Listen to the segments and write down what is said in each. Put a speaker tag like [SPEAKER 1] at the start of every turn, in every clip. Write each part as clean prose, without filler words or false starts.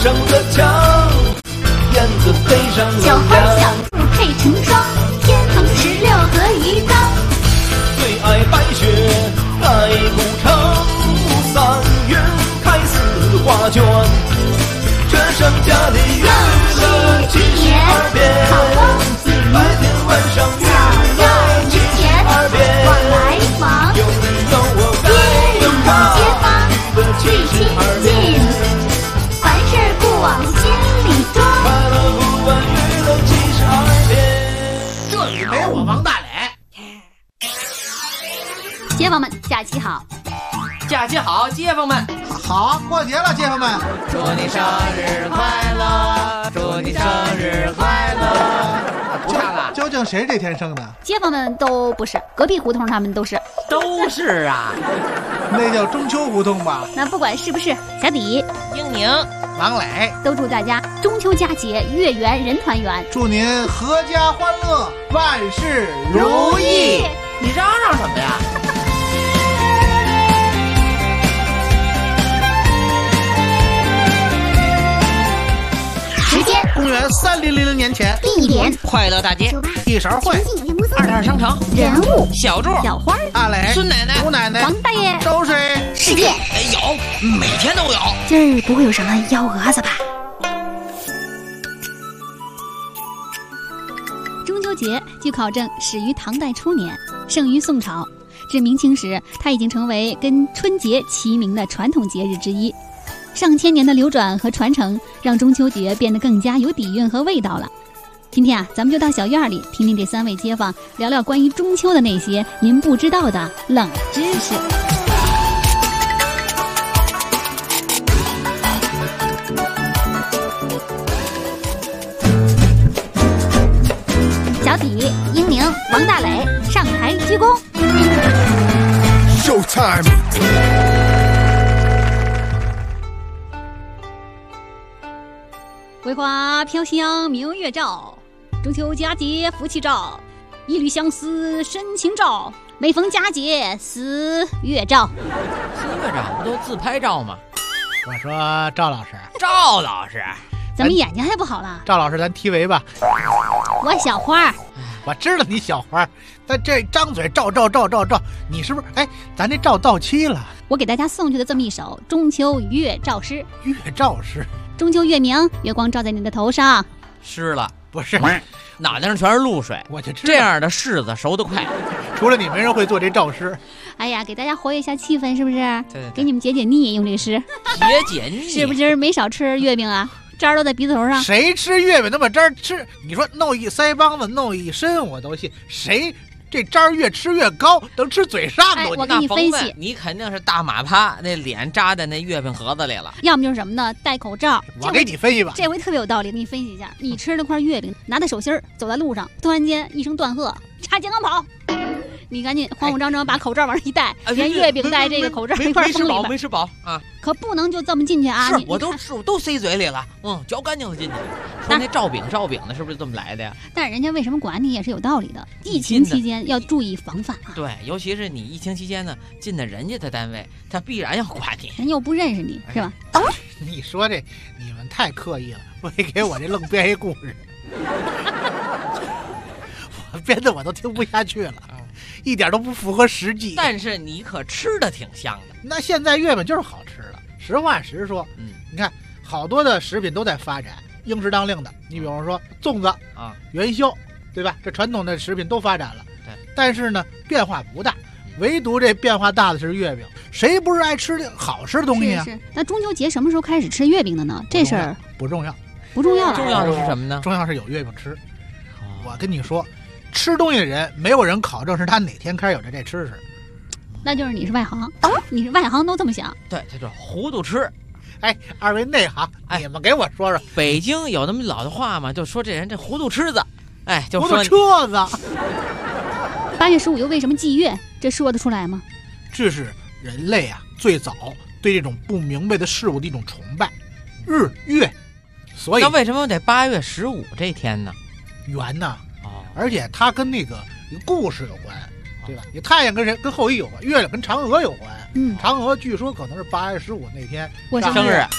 [SPEAKER 1] 上河桥，燕子飞上楼
[SPEAKER 2] 小花小
[SPEAKER 1] 梁。
[SPEAKER 2] 兔配成双，天蓬16和鱼缸。
[SPEAKER 1] 最爱白雪盖古城，3月开4花卷。这上家里圆了72遍，白天晚上圆了72遍。
[SPEAKER 2] 往来往，
[SPEAKER 1] 有你有我该有
[SPEAKER 2] 街
[SPEAKER 1] 他，
[SPEAKER 2] 坊最亲近，凡事不往心里装。
[SPEAKER 1] 快乐不完娱乐72遍。
[SPEAKER 3] 这里没我王大磊。
[SPEAKER 2] 街坊们，假期好！
[SPEAKER 4] 假期好，街坊们！
[SPEAKER 3] 好，过节了，街坊们！
[SPEAKER 4] 祝你生日快乐！祝你生日快乐！不唱了，
[SPEAKER 3] 究竟谁这天生的？
[SPEAKER 2] 街坊们都不是，隔壁胡同他们都是。
[SPEAKER 4] 都是啊！
[SPEAKER 3] 那叫中秋胡同吧？
[SPEAKER 2] 那不管是不是，小底、
[SPEAKER 4] 英宁、
[SPEAKER 3] 王磊，
[SPEAKER 2] 都祝大家中秋佳节月圆人团圆，
[SPEAKER 3] 祝您阖家欢乐，万事如意。
[SPEAKER 4] 你嚷嚷什么呀？
[SPEAKER 2] 时间
[SPEAKER 3] 公元3000年前，
[SPEAKER 2] 地点
[SPEAKER 4] 快乐大街、
[SPEAKER 3] 一勺烩，
[SPEAKER 4] 二摊商城、
[SPEAKER 2] 人物
[SPEAKER 4] 小柱、
[SPEAKER 2] 小花
[SPEAKER 3] 阿磊、
[SPEAKER 4] 孙奶奶、
[SPEAKER 3] 吴奶奶
[SPEAKER 2] 王大爷
[SPEAKER 3] 都是
[SPEAKER 2] 世界。
[SPEAKER 4] 有，每天都有。
[SPEAKER 2] 今儿不会有什么幺蛾子吧？中秋节据考证始于唐代初年，盛于宋朝。至明清时，它已经成为跟春节齐名的传统节日之一。上千年的流转和传承，让中秋节变得更加有底蕴和味道了。今天啊，咱们就到小院里听听这3位街坊聊聊关于中秋的那些您不知道的冷知识。小底、英宁、王大磊上台鞠躬。
[SPEAKER 5] Showtime！
[SPEAKER 2] 桂花飘香明月照，中秋佳节福气照，一缕相思深情照，每逢佳节思月照。
[SPEAKER 4] 新月照不都自拍照吗？
[SPEAKER 3] 我说赵老师，
[SPEAKER 4] 赵老师，
[SPEAKER 2] 怎么眼睛还不好了？
[SPEAKER 3] 赵老师，咱提围吧。
[SPEAKER 2] 我小花，
[SPEAKER 3] 我知道你小花，但这张嘴照，你是不是？哎，咱这照到期了。
[SPEAKER 2] 我给大家送去的这么一首中秋月照诗。
[SPEAKER 3] 月照诗，
[SPEAKER 2] 中秋月明，月光照在你的头上。
[SPEAKER 4] 湿了，
[SPEAKER 3] 不是，
[SPEAKER 4] 脑袋上全是露水。
[SPEAKER 3] 我就知道
[SPEAKER 4] 这样的柿子熟得快。
[SPEAKER 3] 除了你，没人会做这照诗。
[SPEAKER 2] 哎呀，给大家活跃一下气氛，是不是？
[SPEAKER 4] 对，
[SPEAKER 2] 给你们解解腻，用这个诗。
[SPEAKER 4] 解腻，
[SPEAKER 2] 是不是今儿没少吃月饼啊？渣儿都在鼻子头上。
[SPEAKER 3] 谁吃月饼那么渣儿吃？你说弄一腮帮子，弄一身我都信。谁这渣儿越吃越高，能吃嘴上都
[SPEAKER 2] 我给你分析，
[SPEAKER 4] 你肯定是大马趴，那脸扎在那月饼盒子里了。
[SPEAKER 2] 要么就是什么呢？戴口罩。
[SPEAKER 3] 我给你分析吧。
[SPEAKER 2] 这回特别有道理，给你分析一下。你吃了块月饼，拿在手心儿，走在路上，突然间一声断喝，插健康跑。你赶紧慌慌张张把口罩往上一戴，连月饼带这个口罩一块封里吧。
[SPEAKER 4] 没吃饱啊！
[SPEAKER 2] 可不能就这么进去啊！
[SPEAKER 4] 是，我都塞嘴里了，嚼干净了进去。说那照饼的，是不是这么来的呀？
[SPEAKER 2] 但是人家为什么管你也是有道理的。疫情期间要注意防范啊！
[SPEAKER 4] 对，尤其是你疫情期间呢，进的人家的单位，他必然要管你，
[SPEAKER 2] 人又不认识你，是吧？
[SPEAKER 3] 你说这你们太刻意了，非给我这愣编一故事，我编的我都听不下去了。一点都不符合实际，
[SPEAKER 4] 但是你可吃的挺香的。
[SPEAKER 3] 那现在月饼就是好吃了，实话实说。你看好多的食品都在发展，应时当令的。你比方说粽子啊、元宵，对吧？这传统的食品都发展了，
[SPEAKER 4] 对。
[SPEAKER 3] 但是呢，变化不大，唯独这变化大的是月饼。谁不是爱吃的好吃的东西啊？
[SPEAKER 2] 是。那中秋节什么时候开始吃月饼的呢？这事儿
[SPEAKER 3] 不重要，
[SPEAKER 2] 不重要了。
[SPEAKER 4] 重要的是什么呢？
[SPEAKER 3] 重要是有月饼吃。我跟你说。吃东西的人，没有人考证是他哪天开始有这吃识，
[SPEAKER 2] 那就是你是外行，你是外行都这么想。
[SPEAKER 4] 对，这就是糊涂吃。
[SPEAKER 3] 哎，二位内行，你们给我说说，
[SPEAKER 4] 北京有那么老的话吗？就说这人这糊涂吃子，哎，就
[SPEAKER 3] 糊涂车子。
[SPEAKER 2] 8月15又为什么祭月？这说得出来吗？
[SPEAKER 3] 这是人类啊最早对这种不明白的事物的一种崇拜，日月。所以
[SPEAKER 4] 那为什么得8月15这天呢？
[SPEAKER 3] 圆呢？而且它跟那个故事有关，对吧？你太阳跟谁？跟后羿有关，月亮跟嫦娥有关。嫦娥据说可能是8月15那天
[SPEAKER 4] 过生日。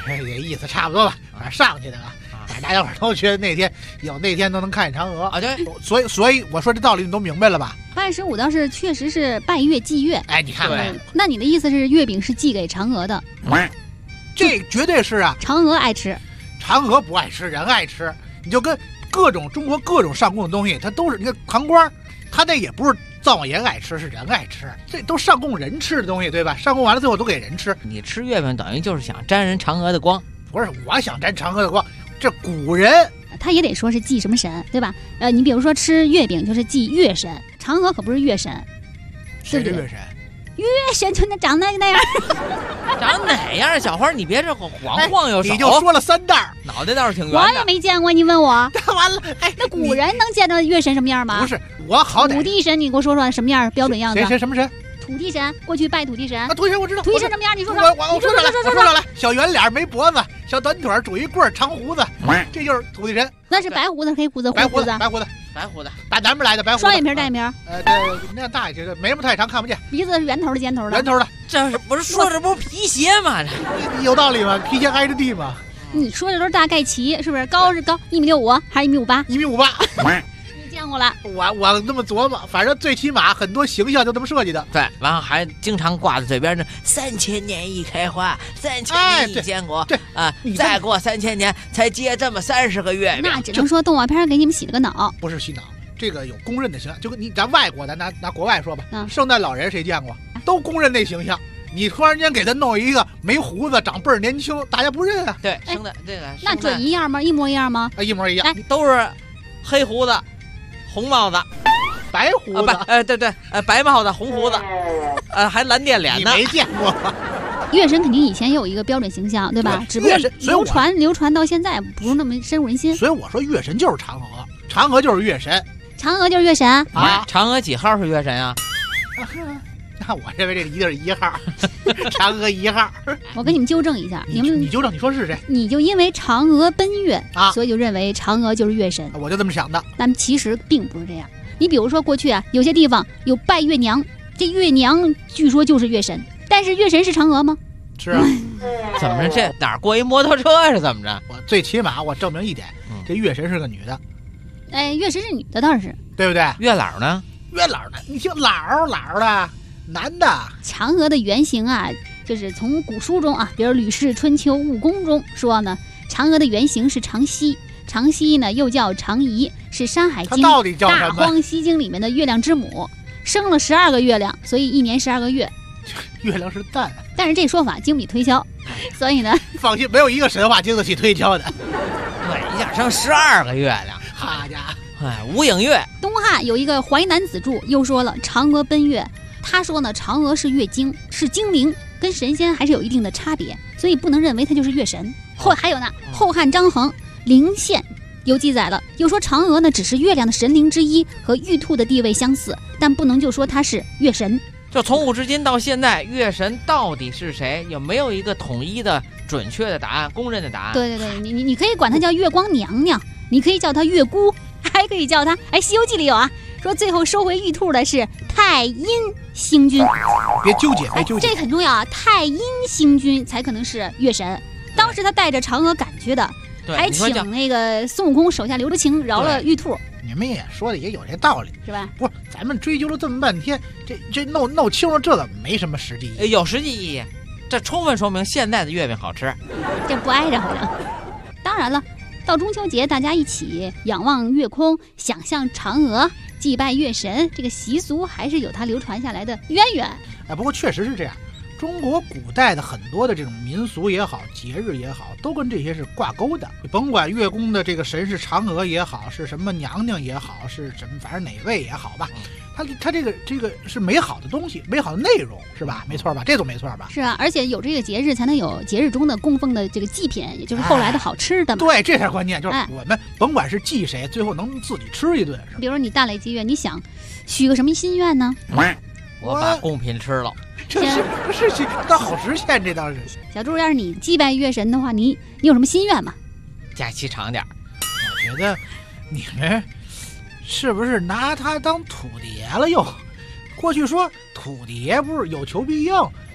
[SPEAKER 3] 也意思差不多吧，反正上去的吧。大家伙都觉得那天都能看见嫦娥
[SPEAKER 4] 啊，对，
[SPEAKER 3] 所以我说这道理你都明白了吧
[SPEAKER 2] ？8月15倒是确实是拜月祭月。
[SPEAKER 3] 哎，你看看，
[SPEAKER 2] 那你的意思是月饼是寄给嫦娥的？
[SPEAKER 3] 这绝对是啊。
[SPEAKER 2] 嫦娥爱吃，
[SPEAKER 3] 嫦娥不爱吃，人爱吃。你就跟中国各种上供的东西，它都是你看糖瓜，它那也不是灶王爷爱吃，是人爱吃，这都上供人吃的东西，对吧？上供完了最后都给人吃。
[SPEAKER 4] 你吃月饼等于就是想沾人嫦娥的光。
[SPEAKER 3] 不是我想沾嫦娥的光，这古人
[SPEAKER 2] 他也得说是祭什么神，对吧？你比如说吃月饼就是祭月神，嫦娥可不是月神，
[SPEAKER 3] 谁是月神？
[SPEAKER 2] 月神就那长那样，
[SPEAKER 4] 长哪样？小花，你别这晃悠手，
[SPEAKER 3] 你就说了3袋，
[SPEAKER 4] 脑袋倒是挺圆的。
[SPEAKER 2] 我也没见过，你问我。
[SPEAKER 3] 完了，
[SPEAKER 2] 那古人能见着月神什么样吗？
[SPEAKER 3] 不是，我好歹
[SPEAKER 2] 土地神，你给我说说什么样标准样子？
[SPEAKER 3] 谁什么神？
[SPEAKER 2] 土地神，过去拜土地神。
[SPEAKER 3] 啊，土地神我知道。
[SPEAKER 2] 土地神什么样？你说说。
[SPEAKER 3] 我说来，小圆脸，没脖子，小短腿，拄一棍，长胡子，这就是土地神。
[SPEAKER 2] 那是白胡子、黑胡子、
[SPEAKER 3] 白胡子，打南边来的白胡子。
[SPEAKER 2] 双眼皮、单眼皮。
[SPEAKER 3] 对，那样大一些，眉毛太长看不见。
[SPEAKER 2] 鼻子是圆头的、尖头的。
[SPEAKER 3] 圆头的，
[SPEAKER 4] 这是不是说这不是皮鞋吗？
[SPEAKER 3] 有道理吗？皮鞋挨着地吗？
[SPEAKER 2] 你说的都是大概齐，是不是？高是高1.65米还是
[SPEAKER 3] 1.58米？
[SPEAKER 2] 你见过了？
[SPEAKER 3] 我那么琢磨，反正最起码很多形象就这么设计的。
[SPEAKER 4] 对，然后还经常挂在嘴边的3000年一开花，3000年一见果。
[SPEAKER 3] 对
[SPEAKER 4] 啊，再过3000年才结这么30个月饼。
[SPEAKER 2] 那只能说动画片给你们洗了个脑。
[SPEAKER 3] 不是洗脑，这个有公认的形象，就跟咱外国，咱拿国外说吧，圣诞老人谁见过？都公认那形象。你突然间给他弄一个没胡子、长倍儿年轻，大家不认啊？
[SPEAKER 4] 对，生的这个
[SPEAKER 2] 那准一样吗？一模一样吗？
[SPEAKER 3] 一模一样，
[SPEAKER 4] 都是黑胡子。红帽子，
[SPEAKER 3] 白胡子，
[SPEAKER 4] 对，白帽子，红胡子，还蓝靛脸呢。
[SPEAKER 3] 你没见过吗？
[SPEAKER 2] 月神肯定以前也有一个标准形象，对吧？只不过流传到现在不是那么深入人心。
[SPEAKER 3] 所以我说月神就是嫦娥，嫦娥就是月神，
[SPEAKER 2] 嫦娥就是月神
[SPEAKER 3] 啊！
[SPEAKER 4] 嫦娥几号是月神啊？
[SPEAKER 3] 那我认为这一定是1号，嫦娥1号。
[SPEAKER 2] 我给你们纠正一下，
[SPEAKER 3] 你纠正，你说是谁？
[SPEAKER 2] 你就因为嫦娥奔月
[SPEAKER 3] 啊，
[SPEAKER 2] 所以就认为嫦娥就是月神。
[SPEAKER 3] 我就这么想的。
[SPEAKER 2] 但其实并不是这样。你比如说过去啊，有些地方有拜月娘，这月娘据说就是月神，但是月神是嫦娥吗？
[SPEAKER 3] 是啊。
[SPEAKER 4] 怎么着？这哪儿过一摩托车是怎么着？
[SPEAKER 3] 我最起码我证明一点，这月神是个女的。
[SPEAKER 2] 哎，月神是女的倒是，
[SPEAKER 3] 对不对？
[SPEAKER 4] 月老呢？
[SPEAKER 3] 月老呢？你听老的。男的。
[SPEAKER 2] 嫦娥的原型啊，就是从古书中啊，比如《吕氏春秋·务宫》中说呢，嫦娥的原型是长羲，长羲呢又叫长仪，是《山海经》大荒西经里面的月亮之母，生了12个月亮，所以1年12个月。
[SPEAKER 3] 月亮是蛋，
[SPEAKER 2] 但是这说法经不起推敲，所以呢，
[SPEAKER 3] 放心，没有一个神话经得起推敲的。
[SPEAKER 4] 对，一下生12个月亮，
[SPEAKER 3] 好家伙！
[SPEAKER 4] 无影月。
[SPEAKER 2] 东汉有一个淮南子注又说了嫦娥奔月。他说呢，嫦娥是月精，是精灵，跟神仙还是有一定的差别，所以不能认为她就是月神。还有呢，后汉张衡《灵宪》有记载了，又说嫦娥呢只是月亮的神灵之一，和玉兔的地位相似，但不能就说她是月神。
[SPEAKER 4] 就从古至今到现在，月神到底是谁？有没有一个统一的、准确的答案、公认的答案？
[SPEAKER 2] 对，你可以管她叫月光娘娘，你可以叫她月姑，还可以叫她《西游记》里有啊。说最后收回玉兔的是太阴星君，
[SPEAKER 3] 别纠结，
[SPEAKER 2] 这很重要啊！太阴星君才可能是月神。当时他带着嫦娥赶去的，还请那个孙悟空手下留着情，饶了玉兔。
[SPEAKER 3] 你们也说的也有这道理，
[SPEAKER 2] 是吧？
[SPEAKER 3] 不是，咱们追究了这么半天，这弄清楚这个没什么实际意义。
[SPEAKER 4] 有实际意义，这充分说明现在的月饼好吃。
[SPEAKER 2] 这不挨着好像。当然了，到中秋节大家一起仰望月空，想象嫦娥。祭拜月神这个习俗还是有它流传下来的渊源。
[SPEAKER 3] 不过确实是这样，中国古代的很多的这种民俗也好，节日也好，都跟这些是挂钩的。甭管月宫的这个神是嫦娥也好，是什么娘娘也好，是什么反正哪位也好吧，它这个是美好的东西，美好的内容，是吧？没错吧？这总没错吧？
[SPEAKER 2] 是啊，而且有这个节日才能有节日中的供奉的这个祭品，也就是后来的好吃的嘛。
[SPEAKER 3] 对，这才关键，就是我们甭管是祭谁，最后能自己吃一顿。
[SPEAKER 2] 比如你大累积月，你想许个什么心愿呢？
[SPEAKER 4] 我把贡品吃了。
[SPEAKER 3] 这是倒好实现，这倒是。
[SPEAKER 2] 小猪，要是你祭拜月神的话，你有什么心愿吗？
[SPEAKER 4] 假期长点。
[SPEAKER 3] 我觉得你们是不是拿他当土地爷了又？过去说土地爷不是有求必应，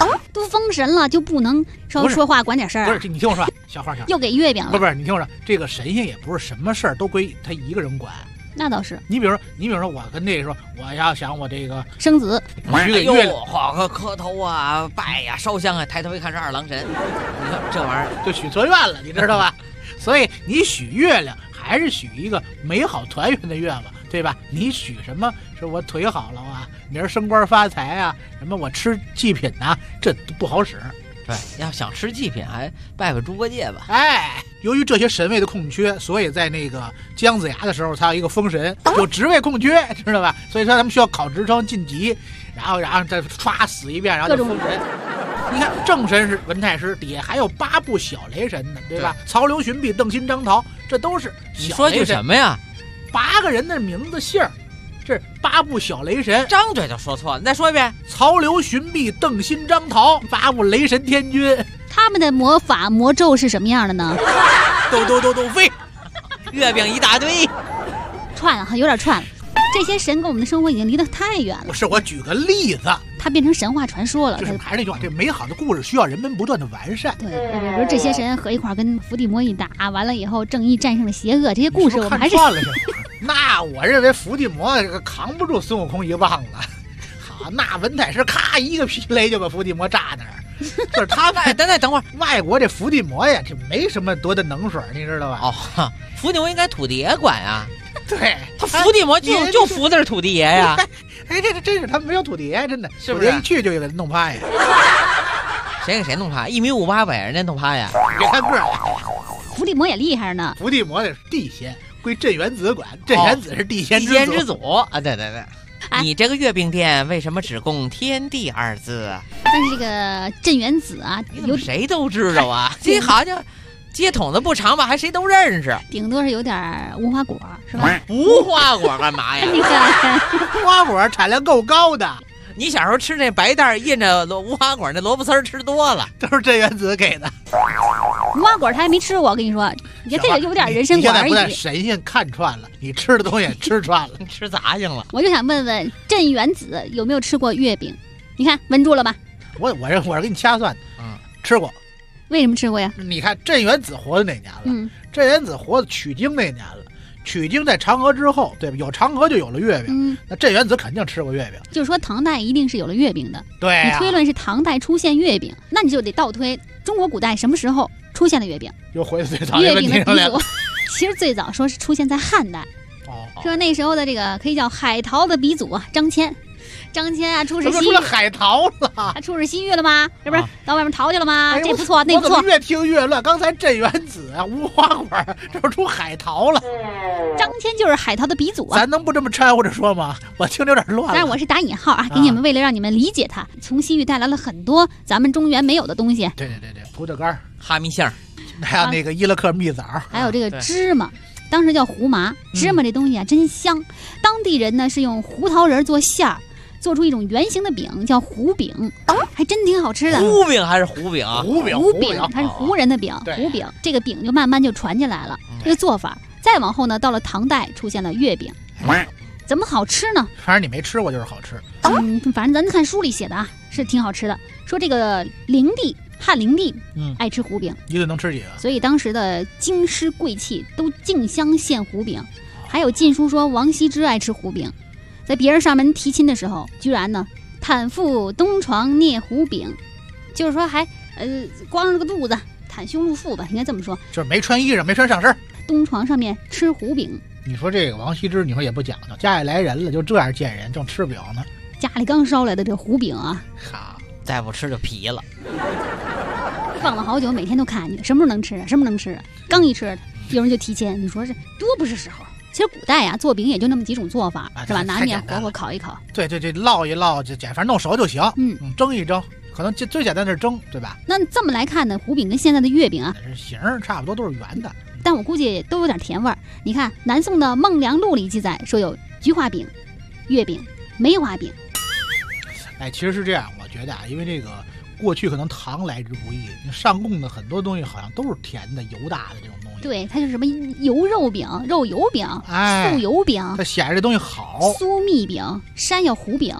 [SPEAKER 2] 都封神了，就不能稍微说话管点事儿、
[SPEAKER 3] 不是，你听我说，小花，
[SPEAKER 2] 又给月饼了。
[SPEAKER 3] 不是，你听我说，这个神仙也不是什么事儿都归他一个人管。
[SPEAKER 2] 那倒是。
[SPEAKER 3] 你比如说，我跟这个说，我要想我这个
[SPEAKER 2] 生子，
[SPEAKER 3] 许给月亮，
[SPEAKER 4] 好个磕头啊，拜呀，烧香啊，抬头一看是二郎神，你看这玩意儿
[SPEAKER 3] 就许错愿了，你知道吧？所以你许月亮还是许一个美好团圆的愿望，对吧？你许什么？说我腿好了啊，明儿升官发财啊，什么我吃祭品呐、这都不好使。
[SPEAKER 4] 对，要想吃祭品，还拜拜猪八戒吧。
[SPEAKER 3] 哎，由于这些神位的空缺，所以在那个姜子牙的时候，才有一个封神，有职位空缺，知道吧？所以说他们需要考职称晋级，然后再唰死一遍，然后就封神。你看正神是文太师，底下还有8部小雷神呢，对吧？曹刘荀彧邓辛张陶，这都是小雷神。
[SPEAKER 4] 你说句什么呀
[SPEAKER 3] ？8个人的名字姓儿，这8部小雷神。
[SPEAKER 4] 张嘴就说错了，你再说一遍。
[SPEAKER 3] 曹刘荀彧邓辛张陶，8部雷神天君。
[SPEAKER 2] 他们的魔法魔咒是什么样的呢？
[SPEAKER 3] 都飞，
[SPEAKER 4] 月饼一大堆，
[SPEAKER 2] 串了，有点串了。这些神跟我们的生活已经离得太远了。
[SPEAKER 3] 不是，我举个例子，
[SPEAKER 2] 它变成神话传说了。
[SPEAKER 3] 就是还是那句话，这美好的故事需要人们不断的完善。
[SPEAKER 2] 对，比如这些神合一块跟伏地魔一打，完了以后正义战胜了邪恶，这些故事我们还是
[SPEAKER 3] 看了。那我认为伏地魔这个扛不住孙悟空一棒子。好，那文太师咔一个霹雷就把伏地魔炸那儿。就是他
[SPEAKER 4] 等会儿，
[SPEAKER 3] 外国这伏地魔呀，这没什么多的能水，你知道吧？
[SPEAKER 4] 哦，伏地魔应该土地爷管呀。
[SPEAKER 3] 对，
[SPEAKER 4] 他伏地魔就服的是土地爷呀。
[SPEAKER 3] 哎，这真是他没有土地爷，真的，
[SPEAKER 4] 是不是？
[SPEAKER 3] 一去就给他弄趴呀。
[SPEAKER 4] 谁给谁弄趴？1.58米把人家弄趴呀？
[SPEAKER 3] 别看个儿。
[SPEAKER 2] 伏地魔也厉害呢。
[SPEAKER 3] 伏地魔是地仙，归镇元子管。镇元子是地仙
[SPEAKER 4] 之祖啊！对。你这个月饼店为什么只供天地2字啊？
[SPEAKER 2] 但是这个镇元子啊，
[SPEAKER 4] 有谁都知道啊。这好像接筒子不长吧，还谁都认识。
[SPEAKER 2] 顶多是有点无花果，是吧？
[SPEAKER 4] 无花果干嘛呀？
[SPEAKER 2] 你看，
[SPEAKER 3] 无花果产量够高的。
[SPEAKER 4] 你小时候吃那白袋印着无花果那萝卜丝吃多了，
[SPEAKER 3] 都是镇元子给的。
[SPEAKER 2] 无花果他还没吃过，我跟你说，你看这个有点人参果而已。
[SPEAKER 3] 你现在不但神仙看穿了，你吃的东西也吃穿了，
[SPEAKER 4] 吃杂性了。
[SPEAKER 2] 我就想问问镇元子有没有吃过月饼？你看稳住了吧？
[SPEAKER 3] 我是给你掐算的，吃过。
[SPEAKER 2] 为什么吃过呀？
[SPEAKER 3] 你看镇元子活的哪年了？镇元子活的取经那年了。取经在嫦娥之后，对吧？有嫦娥就有了月饼。那镇元子肯定吃过月饼。
[SPEAKER 2] 就是说唐代一定是有了月饼的。
[SPEAKER 3] 对、
[SPEAKER 2] 你推论是唐代出现月饼，那你就得倒推中国古代什么时候出现了月饼？
[SPEAKER 3] 又回到最早
[SPEAKER 2] 月饼的鼻祖，其实最早说是出现在汉代。说那时候的这个可以叫海淘的鼻祖啊，张骞。张骞啊，出使西域，
[SPEAKER 3] 海淘了，
[SPEAKER 2] 他出使西域了吗？这不是到外面逃去了吗？这不错，那不错。
[SPEAKER 3] 我怎么越听越乱？刚才镇元子啊，无花果，这不出海淘了。
[SPEAKER 2] 张骞就是海淘的鼻祖啊！
[SPEAKER 3] 咱能不这么掺和着说吗？我听着有点乱了。
[SPEAKER 2] 但是我是打引号啊，给你们为了让你们理解他，从西域带来了很多咱们中原没有的东西。
[SPEAKER 3] 对，葡萄干、
[SPEAKER 4] 哈密杏，
[SPEAKER 3] 还有那个伊拉克蜜枣，
[SPEAKER 2] 还有这个芝麻。当时叫胡麻，芝麻这东西啊真香。当地人呢是用胡桃仁做馅儿。做出一种圆形的饼，叫胡饼，还真挺好吃的。
[SPEAKER 4] 胡饼还是胡饼？
[SPEAKER 3] 胡饼，
[SPEAKER 2] 它是胡人的饼，胡饼。这个饼就慢慢就传进来了，这个做法。再往后呢，到了唐代出现了月饼，怎么好吃呢？
[SPEAKER 3] 反正你没吃过就是好吃。
[SPEAKER 2] 反正咱看书里写的啊，是挺好吃的。说这个汉灵帝，爱吃胡饼，
[SPEAKER 3] 一顿能吃几个？
[SPEAKER 2] 所以当时的京师贵气都竞相献胡饼，还有禁书说王羲之爱吃胡饼。在别人上门提亲的时候，居然呢坦腹东床捏胡饼，就是说还光着个肚子袒胸露腹吧，应该这么说，
[SPEAKER 3] 就是没穿衣裳，没穿上身，
[SPEAKER 2] 东床上面吃胡饼。
[SPEAKER 3] 你说这个王羲之，你说也不讲究，家里来人了就这样见人，正吃饼呢，
[SPEAKER 2] 家里刚烧来的这胡饼啊，
[SPEAKER 3] 好，
[SPEAKER 4] 再不吃就皮了，
[SPEAKER 2] 放了好久，每天都看你什么时候能吃啊，什么能吃啊，刚一吃，有人就提亲，你说这多不是时候。其实古代呀，做饼也就那么几种做法，是吧？拿面活活烤一烤，
[SPEAKER 3] 对，烙一烙，就反正弄熟就行。蒸一蒸，可能最简单的是蒸，对吧？
[SPEAKER 2] 那这么来看呢，胡饼跟现在的月饼啊，
[SPEAKER 3] 形差不多都是圆的，
[SPEAKER 2] 但我估计都有点甜味儿。你看南宋的《孟良录》里记载说有菊花饼、月饼、梅花饼。
[SPEAKER 3] 其实是这样，我觉得啊，因为这个过去可能糖来之不易，上供的很多东西好像都是甜的、油大的这种东西。
[SPEAKER 2] 对，它就是什么油肉饼、肉油饼、素油饼，
[SPEAKER 3] 它显着这东西好。
[SPEAKER 2] 酥蜜饼、山药糊饼，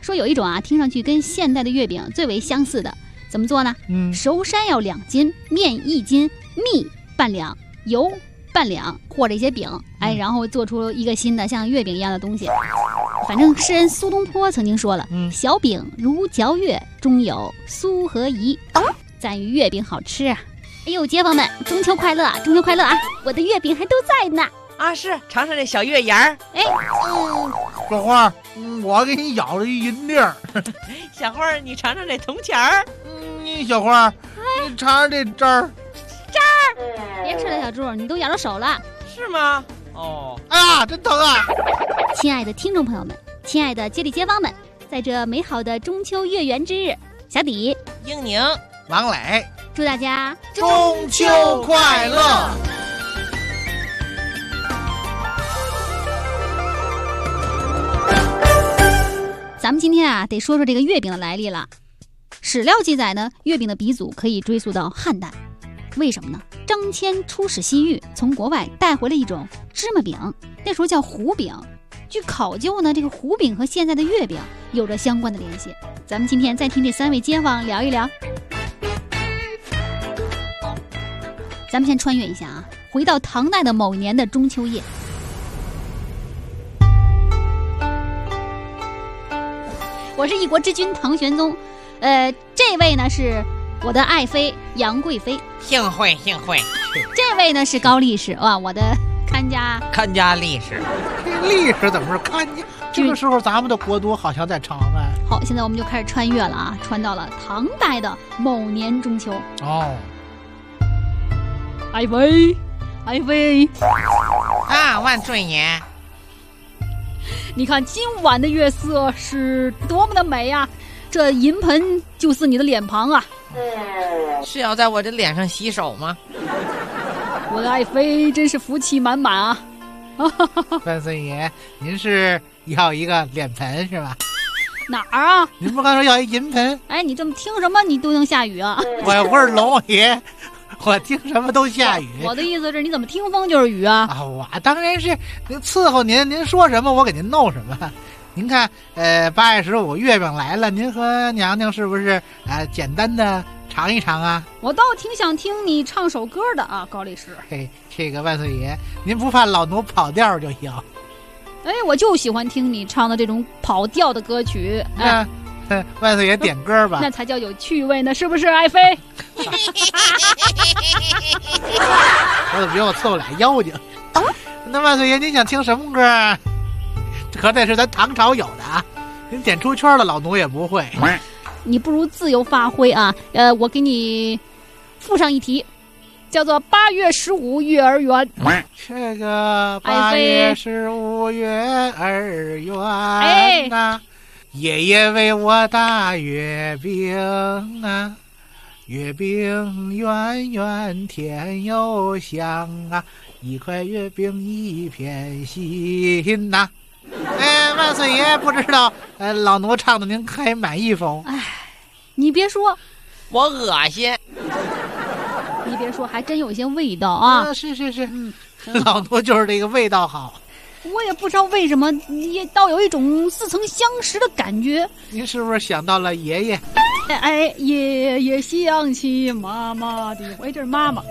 [SPEAKER 2] 说有一种啊，听上去跟现代的月饼最为相似的，怎么做呢？熟山要2斤，面1斤，蜜半两，油半两，或者一些饼，然后做出一个新的像月饼一样的东西。反正诗人苏东坡曾经说了，小饼如嚼月，中有酥和饴，在于月饼好吃啊。哎呦，街坊们，中秋快乐啊！中秋快乐啊！我的月饼还都在呢。
[SPEAKER 5] 啊，是尝尝这小月牙儿。
[SPEAKER 3] 小花，我给你舀了一银锭。
[SPEAKER 5] 小花，你尝尝这铜钱儿。
[SPEAKER 3] 小花，你尝尝这汁儿。
[SPEAKER 2] 汁儿，别吃了，小猪，你都咬着手了。
[SPEAKER 5] 是吗？哦，
[SPEAKER 3] 啊，真疼啊！
[SPEAKER 2] 亲爱的听众朋友们，亲爱的街里街坊们，在这美好的中秋月圆之日，小迪、
[SPEAKER 5] 英宁、
[SPEAKER 3] 王磊，
[SPEAKER 2] 祝大家
[SPEAKER 3] 中秋快乐！
[SPEAKER 2] 咱们今天啊，得说说这个月饼的来历了。史料记载呢，月饼的鼻祖可以追溯到汉代。为什么呢？张骞出使西域，从国外带回了一种芝麻饼，那时候叫糊饼。据考究呢，这个糊饼和现在的月饼有着相关的联系。咱们今天再听这3位街坊聊一聊。咱们先穿越一下啊，回到唐代的某年的中秋夜。我是一国之君唐玄宗，这位呢是我的爱妃杨贵妃，
[SPEAKER 5] 幸会幸会。
[SPEAKER 2] 这位呢是高力士，哇，我的看家
[SPEAKER 5] 力士。
[SPEAKER 3] 这历史怎么是看家？这个时候咱们的国都好像在长安。
[SPEAKER 2] 好，现在我们就开始穿越了啊，穿到了唐代的某年中秋。爱妃
[SPEAKER 5] 啊，万岁爷！
[SPEAKER 2] 你看今晚的月色是多么的美啊！这银盆就是你的脸庞啊！
[SPEAKER 5] 是要在我这脸上洗手吗？
[SPEAKER 2] 我的爱妃真是福气满满啊！
[SPEAKER 3] 万岁爷，您是要一个脸盆是吧？
[SPEAKER 2] 哪儿啊？
[SPEAKER 3] 您不刚说要一银盆？
[SPEAKER 2] 哎，你这么听什么你都能下雨啊？
[SPEAKER 3] 我不是龙爷，我听什么都下雨。
[SPEAKER 2] 我的意思是你怎么听风就是雨啊？
[SPEAKER 3] 我当然是伺候您，您说什么我给您弄什么。您看，8月15月饼来了，您和娘娘是不是简单的尝一尝啊？
[SPEAKER 2] 我倒挺想听你唱首歌的啊，高力士。
[SPEAKER 3] 嘿，这个万岁爷，您不怕老奴跑调就行。
[SPEAKER 2] 哎，我就喜欢听你唱的这种跑调的歌曲。
[SPEAKER 3] 万岁爷点歌吧，
[SPEAKER 2] 那才叫有趣味呢，是不是，爱妃？
[SPEAKER 3] 我怎么觉得我伺候俩妖精？那万岁爷，您想听什么歌？可得是咱唐朝有的啊！您点出圈了，老奴也不会。
[SPEAKER 2] 你不如自由发挥啊！我给你附上一题，叫做8月15月儿圆。
[SPEAKER 3] 这个8月15月儿圆啊，爷爷为我打月饼啊，月饼圆圆甜又香啊，一块月饼一片心呐。万岁爷，不知道老奴唱的您还满意否？
[SPEAKER 2] 你别说，
[SPEAKER 5] 我恶心。
[SPEAKER 2] 你别说，还真有一些味道啊！
[SPEAKER 3] 是，老奴就是这个味道好。
[SPEAKER 2] 我也不知道为什么，也倒有一种似曾相识的感觉。
[SPEAKER 3] 您是不是想到了爷爷？
[SPEAKER 2] 爷爷想起妈妈的，这是妈妈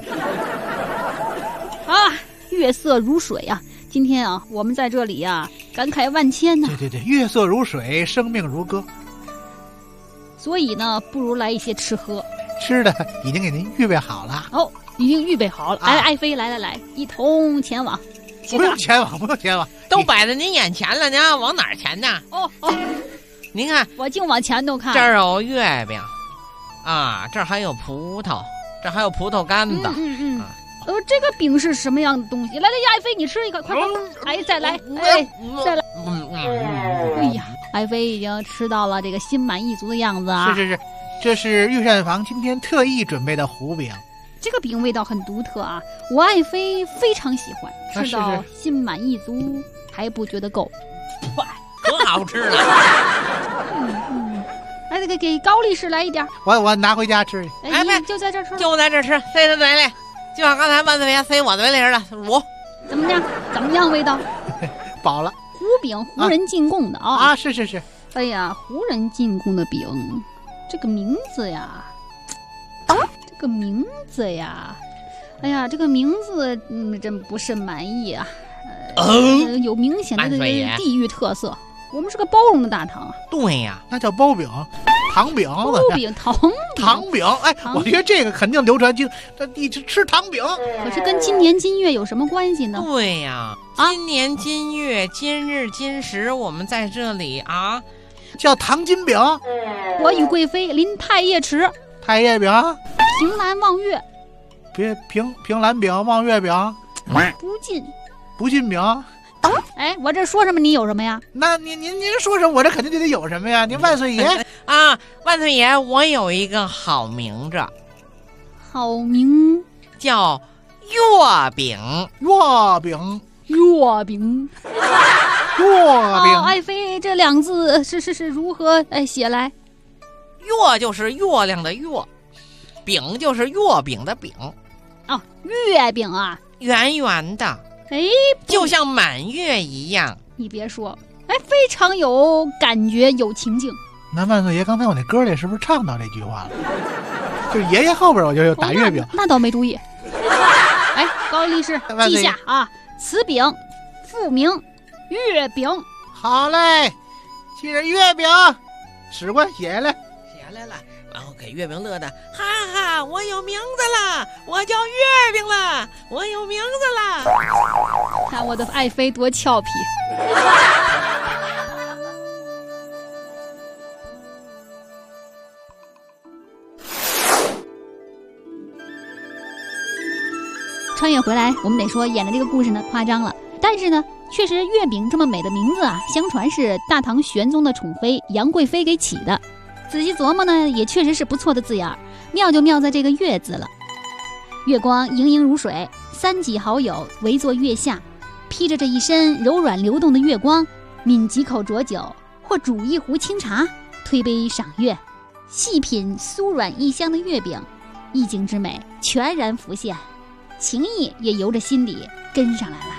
[SPEAKER 2] 啊！月色如水啊！今天啊，我们在这里啊，感慨万千呢。
[SPEAKER 3] 对，月色如水，生命如歌。
[SPEAKER 2] 所以呢，不如来一些吃喝。
[SPEAKER 3] 吃的已经给您预备好了。
[SPEAKER 2] 已经预备好了。爱妃，来，一同前往。
[SPEAKER 3] 不用前往，
[SPEAKER 5] 都摆在您眼前了，您要往哪儿前呢？您看，
[SPEAKER 2] 我净往前头看。
[SPEAKER 5] 这儿有月饼，啊，这儿还有葡萄，这儿还有葡萄干子。
[SPEAKER 2] 这个饼是什么样的东西？来，爱妃，你吃一个，快！再来，再来。哎呀，爱妃已经吃到了这个心满意足的样子啊！
[SPEAKER 3] 是，这是御膳房今天特意准备的糊饼。
[SPEAKER 2] 这个饼味道很独特啊，我爱妃非常喜欢，吃到心满意足还不觉得够，
[SPEAKER 5] 可好吃了。
[SPEAKER 2] 给高力士来一点，
[SPEAKER 3] 我拿回家吃去。
[SPEAKER 2] 就在这吃，
[SPEAKER 5] 就在这吃，塞他嘴里，就像刚才万岁爷塞我嘴里似的。
[SPEAKER 2] 怎么样？味道？
[SPEAKER 3] 饱了。
[SPEAKER 2] 糊饼胡人进贡的啊！
[SPEAKER 3] 是。
[SPEAKER 2] 哎呀，胡人进贡的饼，这个名字呀，哎呀，这个名字真不甚满意啊。有明显的地域特色。我们是个包容的大唐啊。
[SPEAKER 5] 对呀，
[SPEAKER 3] 那叫包饼、糖饼、糖饼。哎，我觉得这个肯定流传经，你吃糖饼。
[SPEAKER 2] 可是跟今年今月有什么关系呢？
[SPEAKER 5] 对呀，今年今月今日今时，我们在这里啊，
[SPEAKER 3] 叫糖金饼。
[SPEAKER 2] 我与贵妃临太液池，
[SPEAKER 3] 太液饼，
[SPEAKER 2] 凭栏望月，
[SPEAKER 3] 别凭栏饼望月饼，不进饼。
[SPEAKER 2] 哎，我这说什么你有什么呀？
[SPEAKER 3] 那您说什么，我这肯定就得有什么呀？您万岁爷
[SPEAKER 5] 啊，万岁爷，我有一个好名字，
[SPEAKER 2] 好名
[SPEAKER 5] 叫月饼。
[SPEAKER 2] 爱妃这两字是如何写来？
[SPEAKER 5] 月就是月亮的月，饼就是月饼的饼。
[SPEAKER 2] 哦，月饼啊，
[SPEAKER 5] 圆圆的。
[SPEAKER 2] 哎，
[SPEAKER 5] 就像满月一样。
[SPEAKER 2] 你别说，哎，非常有感觉，有情境。
[SPEAKER 3] 那万岁爷，刚才我那歌里是不是唱到这句话了？就是爷爷后边我就有打月饼。
[SPEAKER 2] 那倒没注意。哎，高力士记下啊，此饼复名月饼。
[SPEAKER 3] 好嘞，记着月饼，史官写来
[SPEAKER 5] 了，然后给月饼乐的，哈哈，我有名字了，我叫月饼了，我有名字了。
[SPEAKER 2] 看我的爱妃多俏皮。穿越回来，我们得说演的这个故事呢夸张了，但是呢，确实月饼这么美的名字啊，相传是大唐玄宗的宠妃杨贵妃给起的。仔细琢磨呢，也确实是不错的字眼儿，妙就妙在这个月字了。月光盈盈如水，三几好友围坐月下，披着这一身柔软流动的月光，抿几口浊酒，或煮一壶清茶，推杯赏月，细品酥软异香的月饼，意境之美全然浮现，情意也由着心底跟上来了。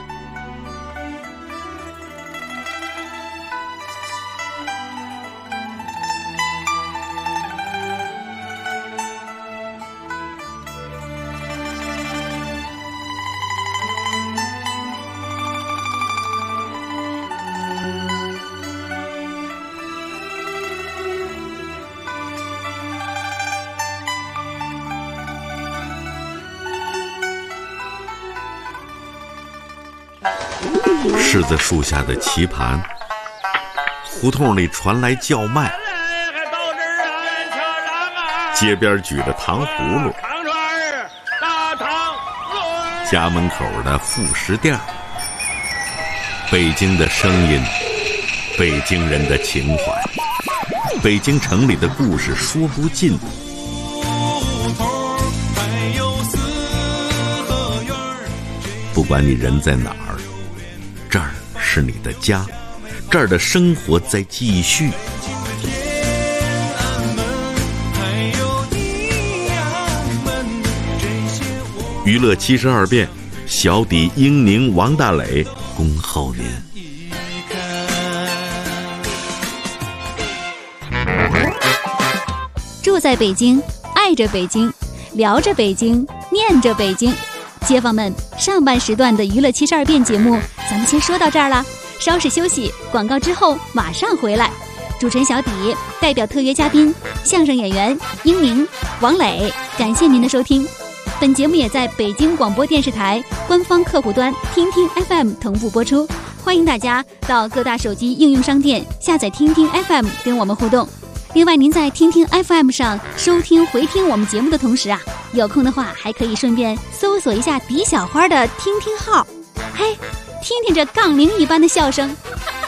[SPEAKER 6] 柿子树下的棋盘，胡同里传来叫卖，街边举着糖葫芦，家门口的副食店，北京的声音，北京人的情怀，北京城里的故事说不尽。不管你人在哪儿，这儿是你的家，这儿的生活在继续。娱乐72变，小底英宁、王大磊恭候您。
[SPEAKER 2] 住在北京，爱着北京，聊着北京，念着北京。街坊们，上半时段的娱乐72变节目咱们先说到这儿了，稍事休息，广告之后马上回来。主持人小底代表特约嘉宾相声演员英宁、王磊，感谢您的收听。本节目也在北京广播电视台官方客户端听听 FM 同步播出，欢迎大家到各大手机应用商店下载听听 FM 跟我们互动。另外，您在听听 FM 上收听回听我们节目的同时啊，有空的话还可以顺便搜索一下狄小花的听听号，嘿，听听这杠铃一般的笑声。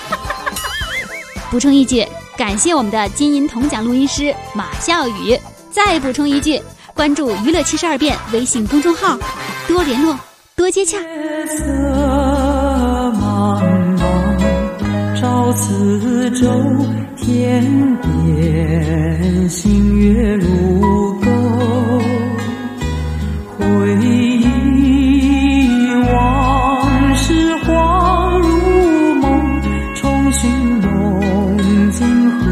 [SPEAKER 2] 补充一句，感谢我们的金银铜奖录音师马笑宇。再补充一句，关注娱乐72变微信公众号，多联络，多接洽。
[SPEAKER 7] 夜色茫茫照四周，天边星月如钩，回忆往事恍如梦，重寻梦境。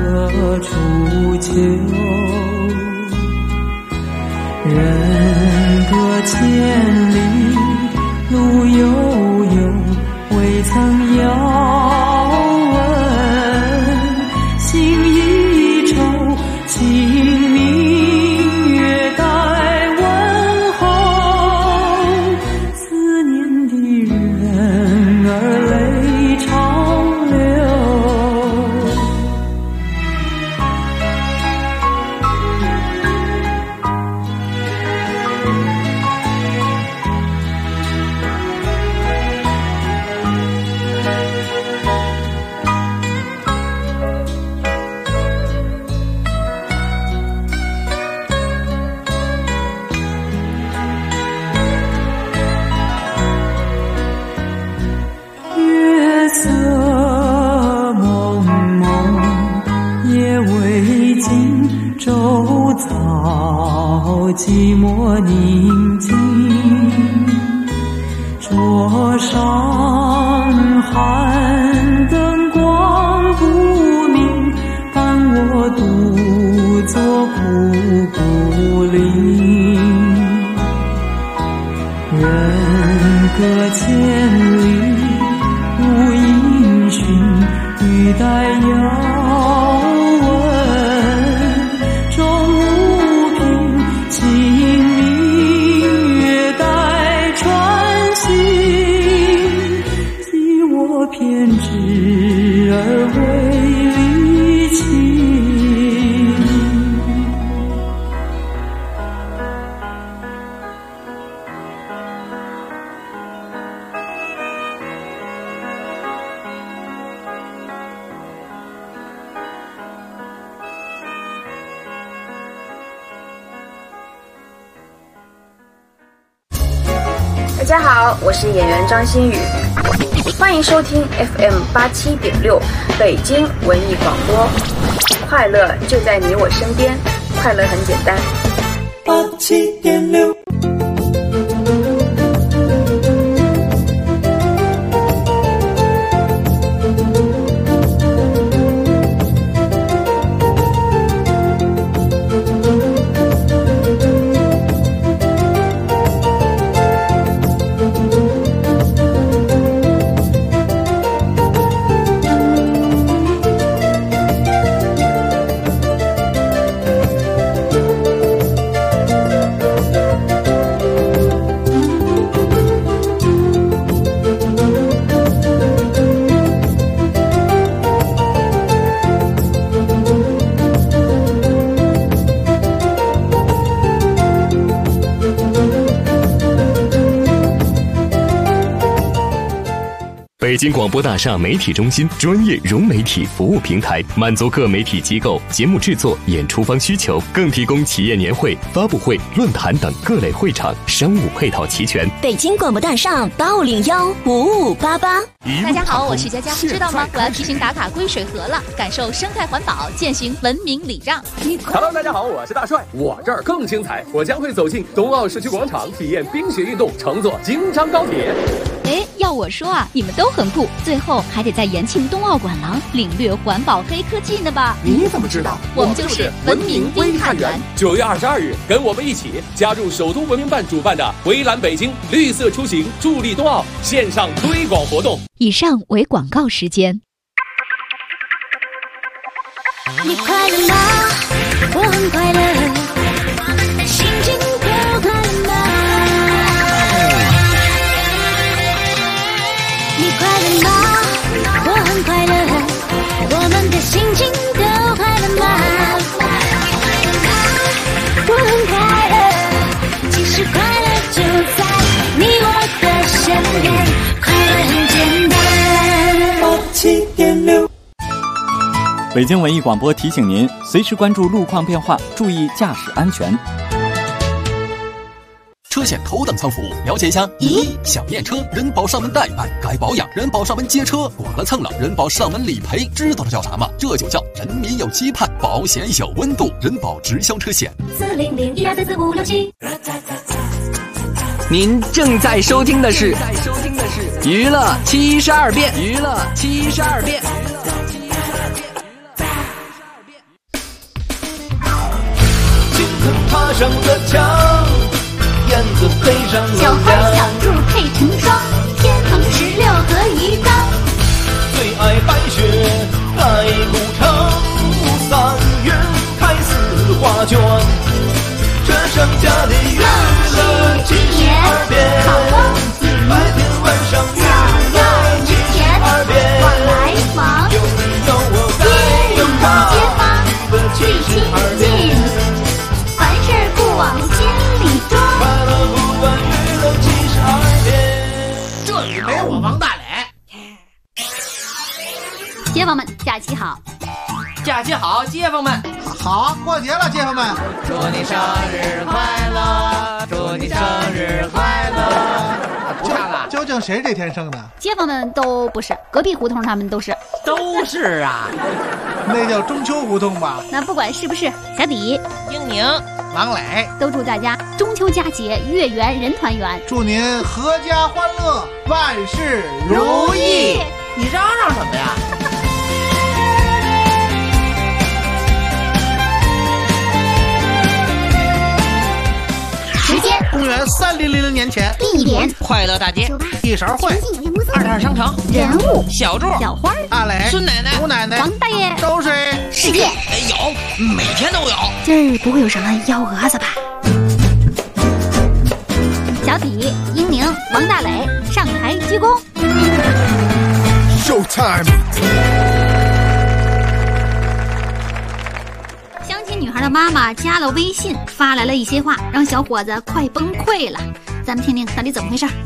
[SPEAKER 7] 人隔千里，路悠悠，未曾遥问。心一愁，清明月待问候。思念的人儿泪长流。月色蒙蒙，夜未尽，周遭寂寞宁静。桌上寒灯光不明，伴我独坐孤孤零。人隔千里，无音讯，欲待遥问。终无凭，清明月待穿行。寄我偏执而为离情。
[SPEAKER 8] 大家好，我是演员张馨予，欢迎收听 FM87.6 北京文艺广播。快乐就在你我身边，快乐很简单。
[SPEAKER 1] 87.6
[SPEAKER 9] 北京广播大厦媒体中心专业融媒体服务平台，满足各媒体机构节目制作、演出方需求，更提供企业年会、发布会、论坛等各类会场，商务配套齐全。
[SPEAKER 10] 北京广播大厦8515588。
[SPEAKER 2] 大家好，我是佳佳，知道吗？我要提醒打卡归水河了，感受生态环保，践行文明礼让。
[SPEAKER 11] Hello， 大家好，我是大帅，我这儿更精彩，我将会走进冬奥市区广场，体验冰雪运动，乘坐京张高铁。
[SPEAKER 2] 哎，要我说啊，你们都很酷，最后还得在延庆冬奥馆廊领略环保黑科技呢吧？
[SPEAKER 11] 你怎么知道？
[SPEAKER 2] 我们就是文明微探员。
[SPEAKER 11] 9月22日，跟我们一起加入首都文明办主办的围栏北京绿色出行助力冬奥线上推广活动。
[SPEAKER 2] 以上为广告时间。
[SPEAKER 10] 你快乐吗？我很快乐，我们的心情都快乐吗？你快乐吗？我很快乐，我们的心情都快乐吗？我很快乐，其实快乐就在你我的身边，快乐很简单。
[SPEAKER 1] 87.6
[SPEAKER 12] 北京文艺广播提醒您，随时关注路况变化，注意驾驶安全。
[SPEAKER 13] 车险头等舱服务，了解一下。1. 小验车，人保上门代办；该保养，人保上门接车；剐了蹭了，人保上门理赔。知道这叫啥吗？这就叫人民有期盼，保险有温度。人保直销车险。
[SPEAKER 10] 40012444567。
[SPEAKER 14] 您正在收听的是娱乐72变，娱乐72变。
[SPEAKER 1] 青藤爬上的墙。 燕子配上
[SPEAKER 2] 小
[SPEAKER 1] 楼
[SPEAKER 2] 花小
[SPEAKER 1] 梁。
[SPEAKER 2] 柱配成双，天蓬16和鱼缸。
[SPEAKER 1] 最爱白雪盖古城，3月开4画卷。这剩下的月了72遍，白天晚上月了72遍。
[SPEAKER 2] 往来忙，
[SPEAKER 1] 有你有我
[SPEAKER 2] 街里有街坊最亲
[SPEAKER 1] 72
[SPEAKER 2] 近，
[SPEAKER 1] 遍。
[SPEAKER 2] 凡事不往心里装。
[SPEAKER 1] 快乐不断娱乐72遍。
[SPEAKER 4] 这里没我王大磊。
[SPEAKER 2] 街坊们，假期好！
[SPEAKER 14] 假期好，街坊们！
[SPEAKER 3] 好，过节了，街坊们！
[SPEAKER 4] 祝你生日快乐，祝你生日快乐！不唱了。
[SPEAKER 3] 究竟谁这天生的？
[SPEAKER 2] 街坊们都不是，隔壁胡同他们都是。
[SPEAKER 14] 都是啊，
[SPEAKER 3] 那叫中秋胡同吧？
[SPEAKER 2] 那不管是不是，小李、
[SPEAKER 5] 英宁、
[SPEAKER 3] 王磊，
[SPEAKER 2] 都祝大家中秋佳节月圆人团圆，
[SPEAKER 3] 祝您阖家欢乐，万事如意。
[SPEAKER 5] 你嚷嚷什么呀？
[SPEAKER 2] 时间
[SPEAKER 3] 公元3000年前，
[SPEAKER 2] 地点
[SPEAKER 5] 快乐大街、
[SPEAKER 3] 一勺烩、
[SPEAKER 5] 二摊商城、
[SPEAKER 2] 人物、
[SPEAKER 5] 小柱、
[SPEAKER 2] 小花、
[SPEAKER 3] 阿磊、
[SPEAKER 5] 孙奶奶、
[SPEAKER 3] 吴奶奶、
[SPEAKER 2] 王大爷、
[SPEAKER 3] 都谁？
[SPEAKER 2] 世界
[SPEAKER 5] 有，每天都有。
[SPEAKER 2] 今儿不会有什么幺蛾子吧？小底、英宁、王大磊上台鞠躬。
[SPEAKER 15] Showtime！
[SPEAKER 2] 相亲女孩的妈妈加了微信，发来了一些话，让小伙子快崩溃了。咱们听听到底怎么回事。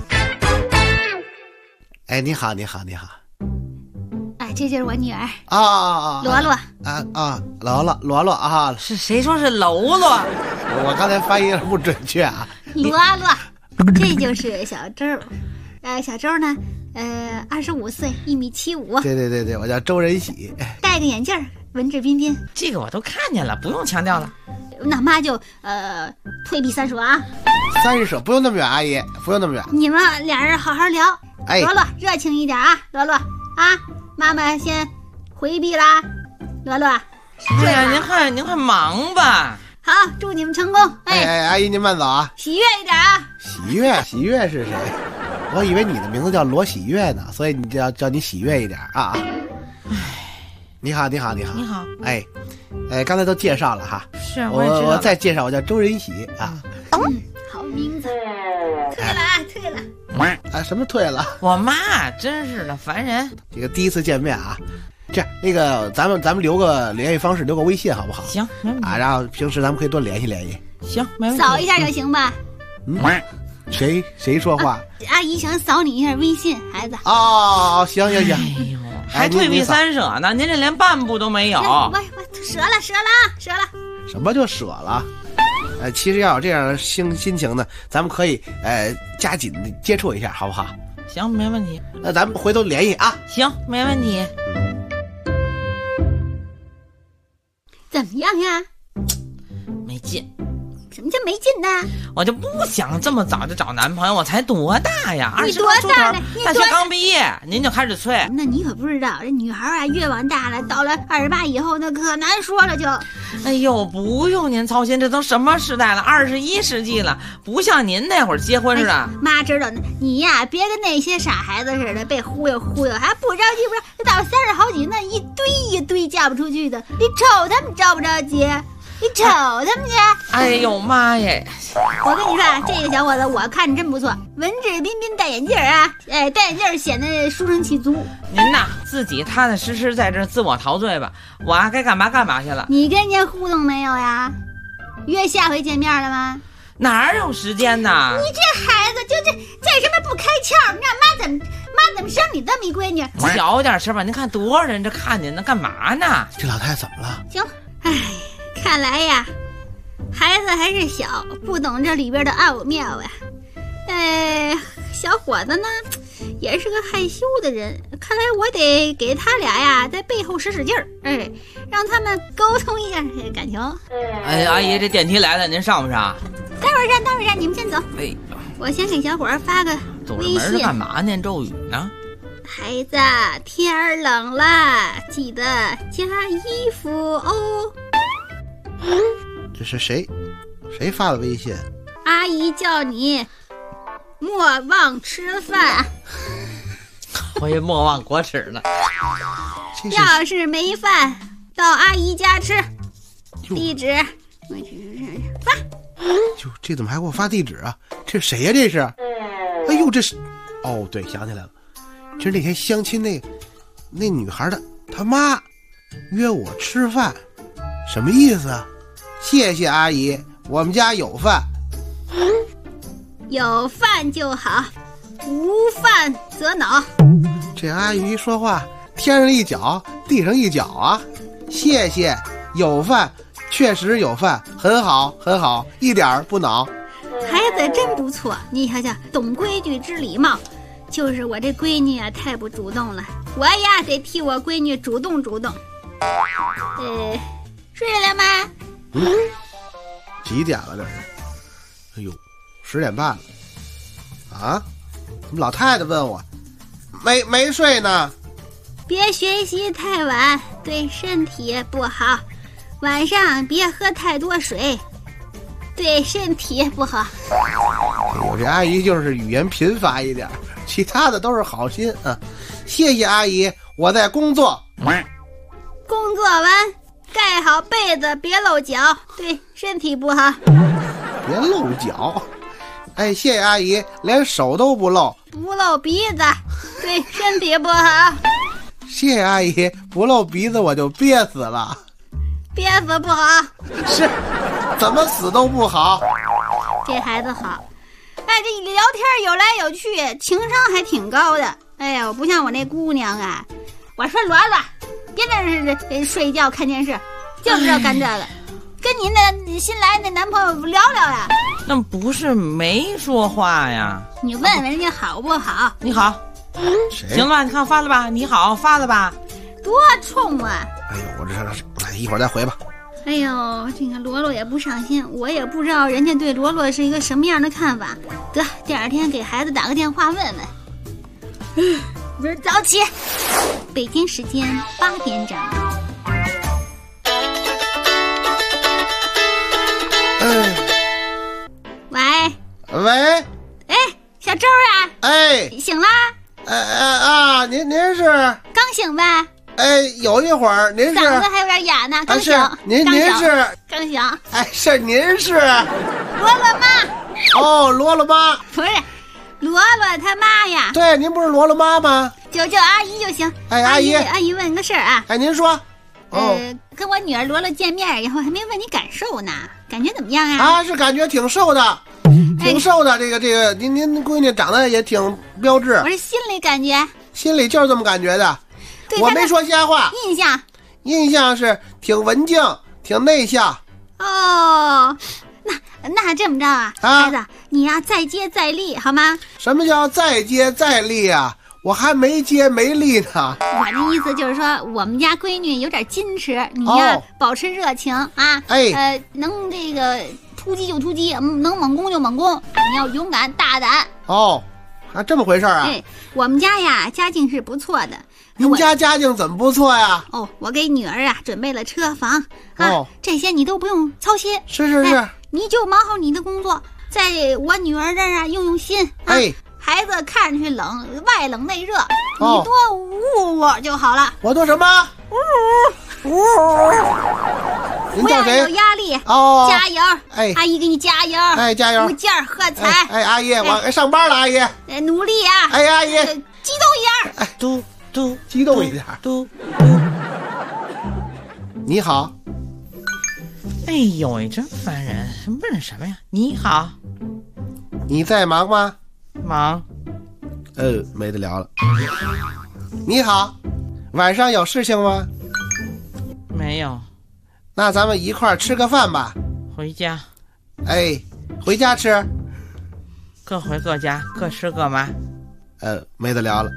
[SPEAKER 16] 哎，你好，你好，你好。
[SPEAKER 2] 哎，这就是我女儿
[SPEAKER 16] 啊，
[SPEAKER 2] 罗罗
[SPEAKER 16] 罗罗啊，
[SPEAKER 5] 是谁说是喽啰？
[SPEAKER 16] 我刚才发音不准确啊。
[SPEAKER 2] 罗罗，这就是小周。小周呢，25岁，1.75米。
[SPEAKER 16] 对，我叫周仁喜，
[SPEAKER 2] 戴个眼镜，文质彬彬。
[SPEAKER 5] 这个我都看见了，不用强调了。
[SPEAKER 2] 那妈就退避三舍啊。
[SPEAKER 16] 30舍不用那么远，阿姨不用那么远。
[SPEAKER 2] 你们俩人好好聊。
[SPEAKER 16] 哎，
[SPEAKER 2] 罗罗热情一点啊，罗罗啊，妈妈先回避啦。罗罗，
[SPEAKER 5] 哎呀，您快忙吧。
[SPEAKER 2] 好，祝你们成功。
[SPEAKER 16] 哎，阿姨您慢走啊。
[SPEAKER 2] 喜悦一点啊。
[SPEAKER 16] 喜悦是谁？我以为你的名字叫罗喜悦呢，所以你叫你喜悦一点啊。你好。哎，刚才都介绍了哈。
[SPEAKER 5] 是，
[SPEAKER 16] 我再介绍，我叫周仁喜啊。
[SPEAKER 2] 好名字。退了。
[SPEAKER 16] 啊，什么退了？
[SPEAKER 5] 我妈真是的，烦人。
[SPEAKER 16] 这个第一次见面啊，这样那个咱们留个联系方式，留个微信好不好？
[SPEAKER 5] 行，没问题
[SPEAKER 16] 啊。然后平时咱们可以多联系联系。
[SPEAKER 5] 行，没问题。
[SPEAKER 2] 扫一下就行吧。
[SPEAKER 16] 谁说话？
[SPEAKER 2] 阿姨想扫你一下微信，孩子。
[SPEAKER 16] 哦，行。
[SPEAKER 5] 哎呦，还退避三舍呢，您这连半步都没有。
[SPEAKER 2] 我折了啊！
[SPEAKER 16] 什么就舍了？其实要有这样的心情呢，咱们可以加紧的接触一下，好不好？
[SPEAKER 5] 行，没问题。
[SPEAKER 16] 那咱们回头联系啊。
[SPEAKER 5] 行，没问题。
[SPEAKER 2] 怎么样呀？
[SPEAKER 5] 没劲。
[SPEAKER 2] 什么叫没劲呢？
[SPEAKER 5] 我就不想这么早就找男朋友，我才多大呀？20
[SPEAKER 2] 你多大了？
[SPEAKER 5] 大学刚毕业，您就开始催。
[SPEAKER 2] 那你可不知道，这女孩啊，越往大了，到了28以后，那可难说了就。
[SPEAKER 5] 哎呦，不用您操心，这都什么时代了，21世纪了，不像您那会儿结婚似的。
[SPEAKER 2] 妈知道呢，你呀，别跟那些傻孩子似的，被忽悠，还不着急，到30好几那一堆嫁不出去的，你瞅他们着不着急？你瞅他们去！
[SPEAKER 5] 哎呦妈耶！
[SPEAKER 2] 我跟你说，这个小伙子我看着真不错，文质彬彬，戴眼镜啊，戴眼镜显得书生气足。
[SPEAKER 5] 您呐，自己踏踏实实在这自我陶醉吧，我该干嘛干嘛去了。
[SPEAKER 2] 你跟人家互动没有呀？约下回见面了吗？
[SPEAKER 5] 哪有时间呢？
[SPEAKER 2] 你这孩子就这什么不开窍？你让妈怎么生你这么一闺女？
[SPEAKER 5] 小点声吧，您看多少人这看见呢，干嘛呢？
[SPEAKER 16] 这老太太怎么了？
[SPEAKER 2] 行，哎。看来呀，孩子还是小，不懂这里边的奥妙呀。小伙子呢，也是个害羞的人。看来我得给他俩呀，在背后使劲儿，让他们沟通一下感情。
[SPEAKER 5] 哎，阿姨，这电梯来了，您上不上？
[SPEAKER 2] 待会儿上，你们先走。
[SPEAKER 5] 哎，
[SPEAKER 2] 我先给小伙发个微信。
[SPEAKER 5] 走着门干嘛？念咒语呢？
[SPEAKER 2] 孩子，天儿冷了，记得加衣服哦。
[SPEAKER 16] 这是谁发的微信？
[SPEAKER 2] 阿阿姨叫你莫忘吃饭。
[SPEAKER 5] 我也莫忘国耻了。
[SPEAKER 2] 要是没饭，到阿姨家吃。地址发。
[SPEAKER 16] 哟，这怎么还给我发地址啊？这是谁呀？这是？哎呦，这是……哦，对，想起来了，这是那天相亲那女孩的她妈约我吃饭，什么意思啊？谢谢阿姨，我们家有饭。
[SPEAKER 2] 有饭就好，无饭则恼。
[SPEAKER 16] 这阿姨说话天上一脚地上一脚啊！谢谢，有饭，确实有饭，很好很好，一点不恼。
[SPEAKER 2] 孩子真不错，你瞧瞧，懂规矩知礼貌。就是我这闺女啊，太不主动了，我呀得替我闺女主动。睡了吗？
[SPEAKER 16] 几点了这是？哎呦，10点半了。啊？怎么老太太问我？没睡呢。
[SPEAKER 2] 别学习太晚，对身体不好。晚上别喝太多水，对身体不好。
[SPEAKER 16] 我这阿姨就是语言贫乏一点，其他的都是好心啊。谢谢阿姨，我在工作。
[SPEAKER 2] 工作完盖好被子，别露脚，对身体不好。
[SPEAKER 16] 别露脚。哎，谢谢阿姨，连手都不露。
[SPEAKER 2] 不露鼻子，对身体不好。
[SPEAKER 16] 谢谢阿姨，不露鼻子我就憋死了。
[SPEAKER 2] 憋死不好。
[SPEAKER 16] 是，怎么死都不好。
[SPEAKER 2] 这孩子好。哎，这聊天有来有去，情商还挺高的。哎呀，不像我那姑娘啊。我说罗罗，别在这睡觉看电视，就知道干这个。跟您的新来的男朋友聊聊呀。
[SPEAKER 5] 那不是没说话呀。
[SPEAKER 2] 你问问人家好不好？
[SPEAKER 5] 你好。行了吧，你看发了吧？你好，发了吧？
[SPEAKER 2] 多冲啊！
[SPEAKER 16] 哎呦，我这一会儿再回吧。
[SPEAKER 2] 哎呦，这个罗罗也不上心，我也不知道人家对罗罗是一个什么样的看法。得，第二天给孩子打个电话问问。明儿早起。北京时间8点整。
[SPEAKER 16] 喂。
[SPEAKER 2] 哎，小周啊。
[SPEAKER 16] 哎，
[SPEAKER 2] 醒啦？
[SPEAKER 16] 您是？
[SPEAKER 2] 刚醒吧？
[SPEAKER 16] 哎，有一会儿，您是？
[SPEAKER 2] 嗓子还有点哑呢，刚醒。
[SPEAKER 16] 您是？
[SPEAKER 2] 刚醒。
[SPEAKER 16] 哎，是您是？
[SPEAKER 2] 罗罗妈。
[SPEAKER 16] 哦，罗罗妈。
[SPEAKER 2] 不是，罗罗他妈呀。
[SPEAKER 16] 对，您不是罗罗妈吗？
[SPEAKER 2] 就叫阿姨就行。
[SPEAKER 16] 哎，
[SPEAKER 2] 阿姨问个事儿啊。
[SPEAKER 16] 哎，您说。
[SPEAKER 2] 跟我女儿罗罗见面以后，还没问你感受呢，感觉怎么样呀？
[SPEAKER 16] 啊，是感觉挺瘦的。挺瘦的，这个，您闺女长得也挺标致。
[SPEAKER 2] 我是心里感觉，
[SPEAKER 16] 心里就是这么感觉的。我没说瞎话。
[SPEAKER 2] 印
[SPEAKER 16] 象是挺文静，挺内向。
[SPEAKER 2] 哦，那这么着啊，孩子，你呀再接再厉，好吗？
[SPEAKER 16] 什么叫再接再厉啊？我还没接没厉呢。
[SPEAKER 2] 我的意思就是说，我们家闺女有点矜持，你呀保持热情啊。能这个。突击就突击，能猛攻就猛攻，你要勇敢大胆。
[SPEAKER 16] 哦，还这么回事啊？
[SPEAKER 2] 哎，我们家呀家境是不错的。
[SPEAKER 16] 您家家境怎么不错呀？
[SPEAKER 2] 哦，我给女儿啊准备了车房啊，这些你都不用操心。
[SPEAKER 16] 是，
[SPEAKER 2] 你就忙好你的工作，在我女儿这儿啊用心啊。孩子看上去冷，外冷内热，你多呜就好了。
[SPEAKER 16] 我多什么？呜。
[SPEAKER 2] 不要有压力
[SPEAKER 16] 哦，
[SPEAKER 2] 加油！哎，阿姨给你加油！
[SPEAKER 16] 哎，加油！
[SPEAKER 2] 鼓劲儿，喝彩！
[SPEAKER 16] 哎，阿姨，我上班了，阿姨。
[SPEAKER 2] 努力啊！
[SPEAKER 16] 哎，阿姨，
[SPEAKER 2] 激动一点！
[SPEAKER 16] 哎，激动一点！你好。
[SPEAKER 5] 哎呦，真烦人！问什么呀？你好。
[SPEAKER 16] 你在忙吗？
[SPEAKER 5] 忙。
[SPEAKER 16] 没得聊了。你好，晚上有事情吗？
[SPEAKER 5] 没有。
[SPEAKER 16] 那咱们一块儿吃个饭吧。
[SPEAKER 5] 回家。
[SPEAKER 16] 哎，回家吃。
[SPEAKER 5] 各回各家，各吃各妈。
[SPEAKER 16] 没得聊了。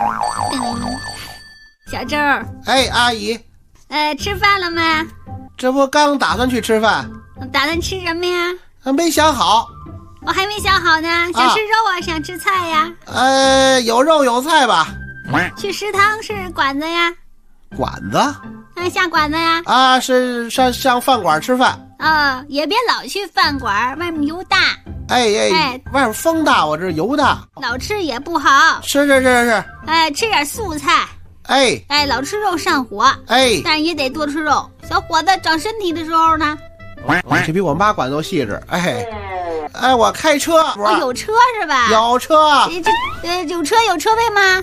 [SPEAKER 2] 小周。
[SPEAKER 16] 哎，阿姨。
[SPEAKER 2] 吃饭了吗？
[SPEAKER 16] 这不刚打算去吃饭。
[SPEAKER 2] 打算吃什么呀？
[SPEAKER 16] 没想好。
[SPEAKER 2] 我还没想好呢，想吃肉啊，想吃菜呀？
[SPEAKER 16] 有肉有菜吧。
[SPEAKER 2] 去食堂是馆子呀？
[SPEAKER 16] 馆子？
[SPEAKER 2] 下馆子呀？
[SPEAKER 16] 是上饭馆吃饭。
[SPEAKER 2] 也别老去饭馆，外面油大。
[SPEAKER 16] 哎，外边风大，我这油大，
[SPEAKER 2] 老吃也不好。
[SPEAKER 16] 是。
[SPEAKER 2] 哎，吃点素菜。哎，老吃肉上火。但是也得多吃肉。小伙子长身体的时候呢，
[SPEAKER 16] 这比我妈管都细致。哎，我开车，
[SPEAKER 2] 有车是吧？
[SPEAKER 16] 有车。
[SPEAKER 2] 有车有车位吗？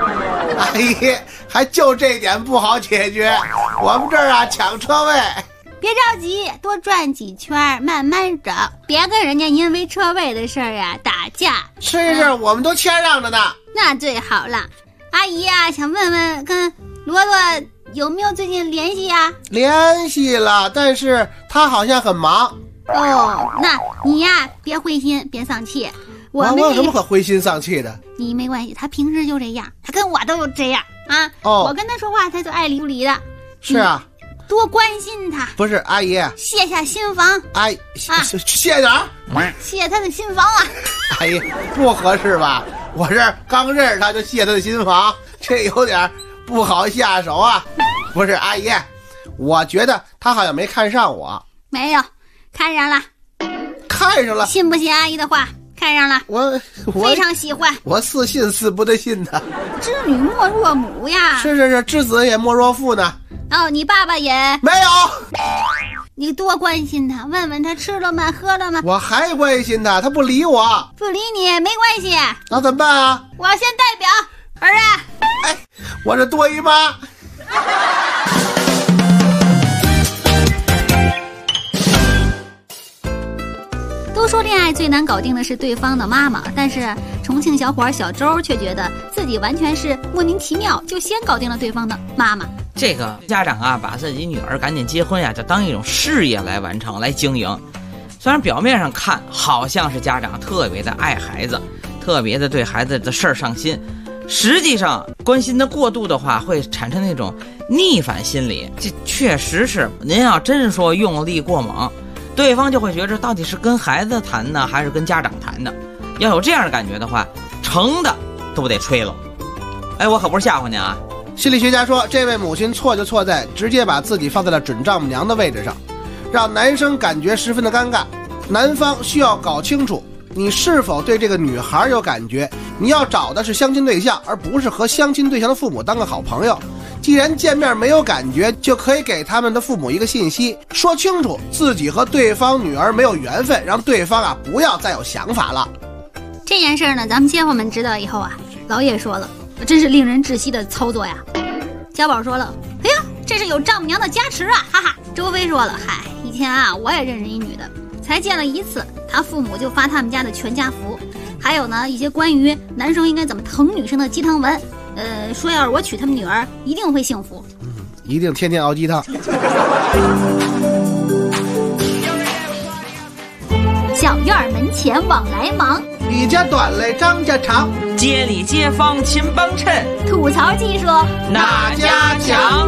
[SPEAKER 16] 还就这点不好解决，我们这儿啊抢车位。
[SPEAKER 2] 别着急，多转几圈，慢慢找，别跟人家因为车位的事儿啊打架。
[SPEAKER 16] 是，我们都谦让着呢。
[SPEAKER 2] 那最好了。阿姨呀，想问问跟罗罗有没有最近联系呀？
[SPEAKER 16] 联系了，但是他好像很忙。
[SPEAKER 2] 那你呀别灰心，别丧气。
[SPEAKER 16] 我有什么可灰心丧气的？
[SPEAKER 2] 你没关系，他平时就这样，他跟我都这样啊。我跟他说话，他就爱理不理的。
[SPEAKER 16] 是啊。
[SPEAKER 2] 多关心他。
[SPEAKER 16] 不是阿姨，
[SPEAKER 2] 卸下心防。
[SPEAKER 16] 卸哪儿？
[SPEAKER 2] 卸他的心防啊！
[SPEAKER 16] 阿姨不合适吧？我这刚认识他就卸他的心防，这有点不好下手啊。不是阿姨，我觉得他好像没看上我。
[SPEAKER 2] 没有，看上了。
[SPEAKER 16] 看上了？
[SPEAKER 2] 信不信阿姨的话？看上了。
[SPEAKER 16] 我
[SPEAKER 2] 非常喜欢。
[SPEAKER 16] 我似信似不得信的。
[SPEAKER 2] 知女莫若母呀。
[SPEAKER 16] 是，知子也莫若父呢。
[SPEAKER 2] 你爸爸也
[SPEAKER 16] 没有。
[SPEAKER 2] 你多关心他，问问他吃了吗，喝了吗？
[SPEAKER 16] 我还关心他，他不理我。
[SPEAKER 2] 不理你没关系。
[SPEAKER 16] 那怎么办啊？
[SPEAKER 2] 我先代表儿子。
[SPEAKER 16] 我这多姨妈。
[SPEAKER 2] 都说恋爱最难搞定的是对方的妈妈，但是重庆小伙小周却觉得自己完全是莫名其妙就先搞定了对方的妈妈。
[SPEAKER 5] 这个家长啊，把自己女儿赶紧结婚呀，就当一种事业来完成来经营。虽然表面上看好像是家长特别的爱孩子，特别的对孩子的事儿上心，实际上关心的过度的话，会产生那种逆反心理。这确实是，您要真说用力过猛，对方就会觉着到底是跟孩子谈呢，还是跟家长谈的。要有这样的感觉的话，成的都得吹了。我可不是吓唬您啊。
[SPEAKER 16] 心理学家说，这位母亲错就错在直接把自己放在了准丈母娘的位置上，让男生感觉十分的尴尬。男方需要搞清楚你是否对这个女孩有感觉，你要找的是相亲对象，而不是和相亲对象的父母当个好朋友。既然见面没有感觉，就可以给他们的父母一个信息，说清楚自己和对方女儿没有缘分，让对方啊不要再有想法了。
[SPEAKER 2] 这件事呢，咱们街坊们知道以后啊，老爷说了，真是令人窒息的操作呀。小宝说了，哎呀，这是有丈母娘的加持啊，哈哈。周飞说了，嗨，以前啊我也认识一女的，才见了一次，她父母就发他们家的全家福，还有呢一些关于男生应该怎么疼女生的鸡汤文，说要是我娶他们女儿一定会幸福，
[SPEAKER 16] 一定天天熬鸡汤。
[SPEAKER 2] 小院门前往来忙，
[SPEAKER 3] 李家短嘞张家长，
[SPEAKER 5] 街里街坊亲帮衬，
[SPEAKER 2] 吐槽技术
[SPEAKER 5] 哪家强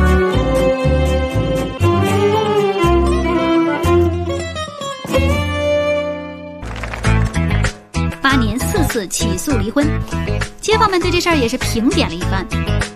[SPEAKER 2] ？8年4次起诉离婚，街坊们对这事儿也是评点了一番。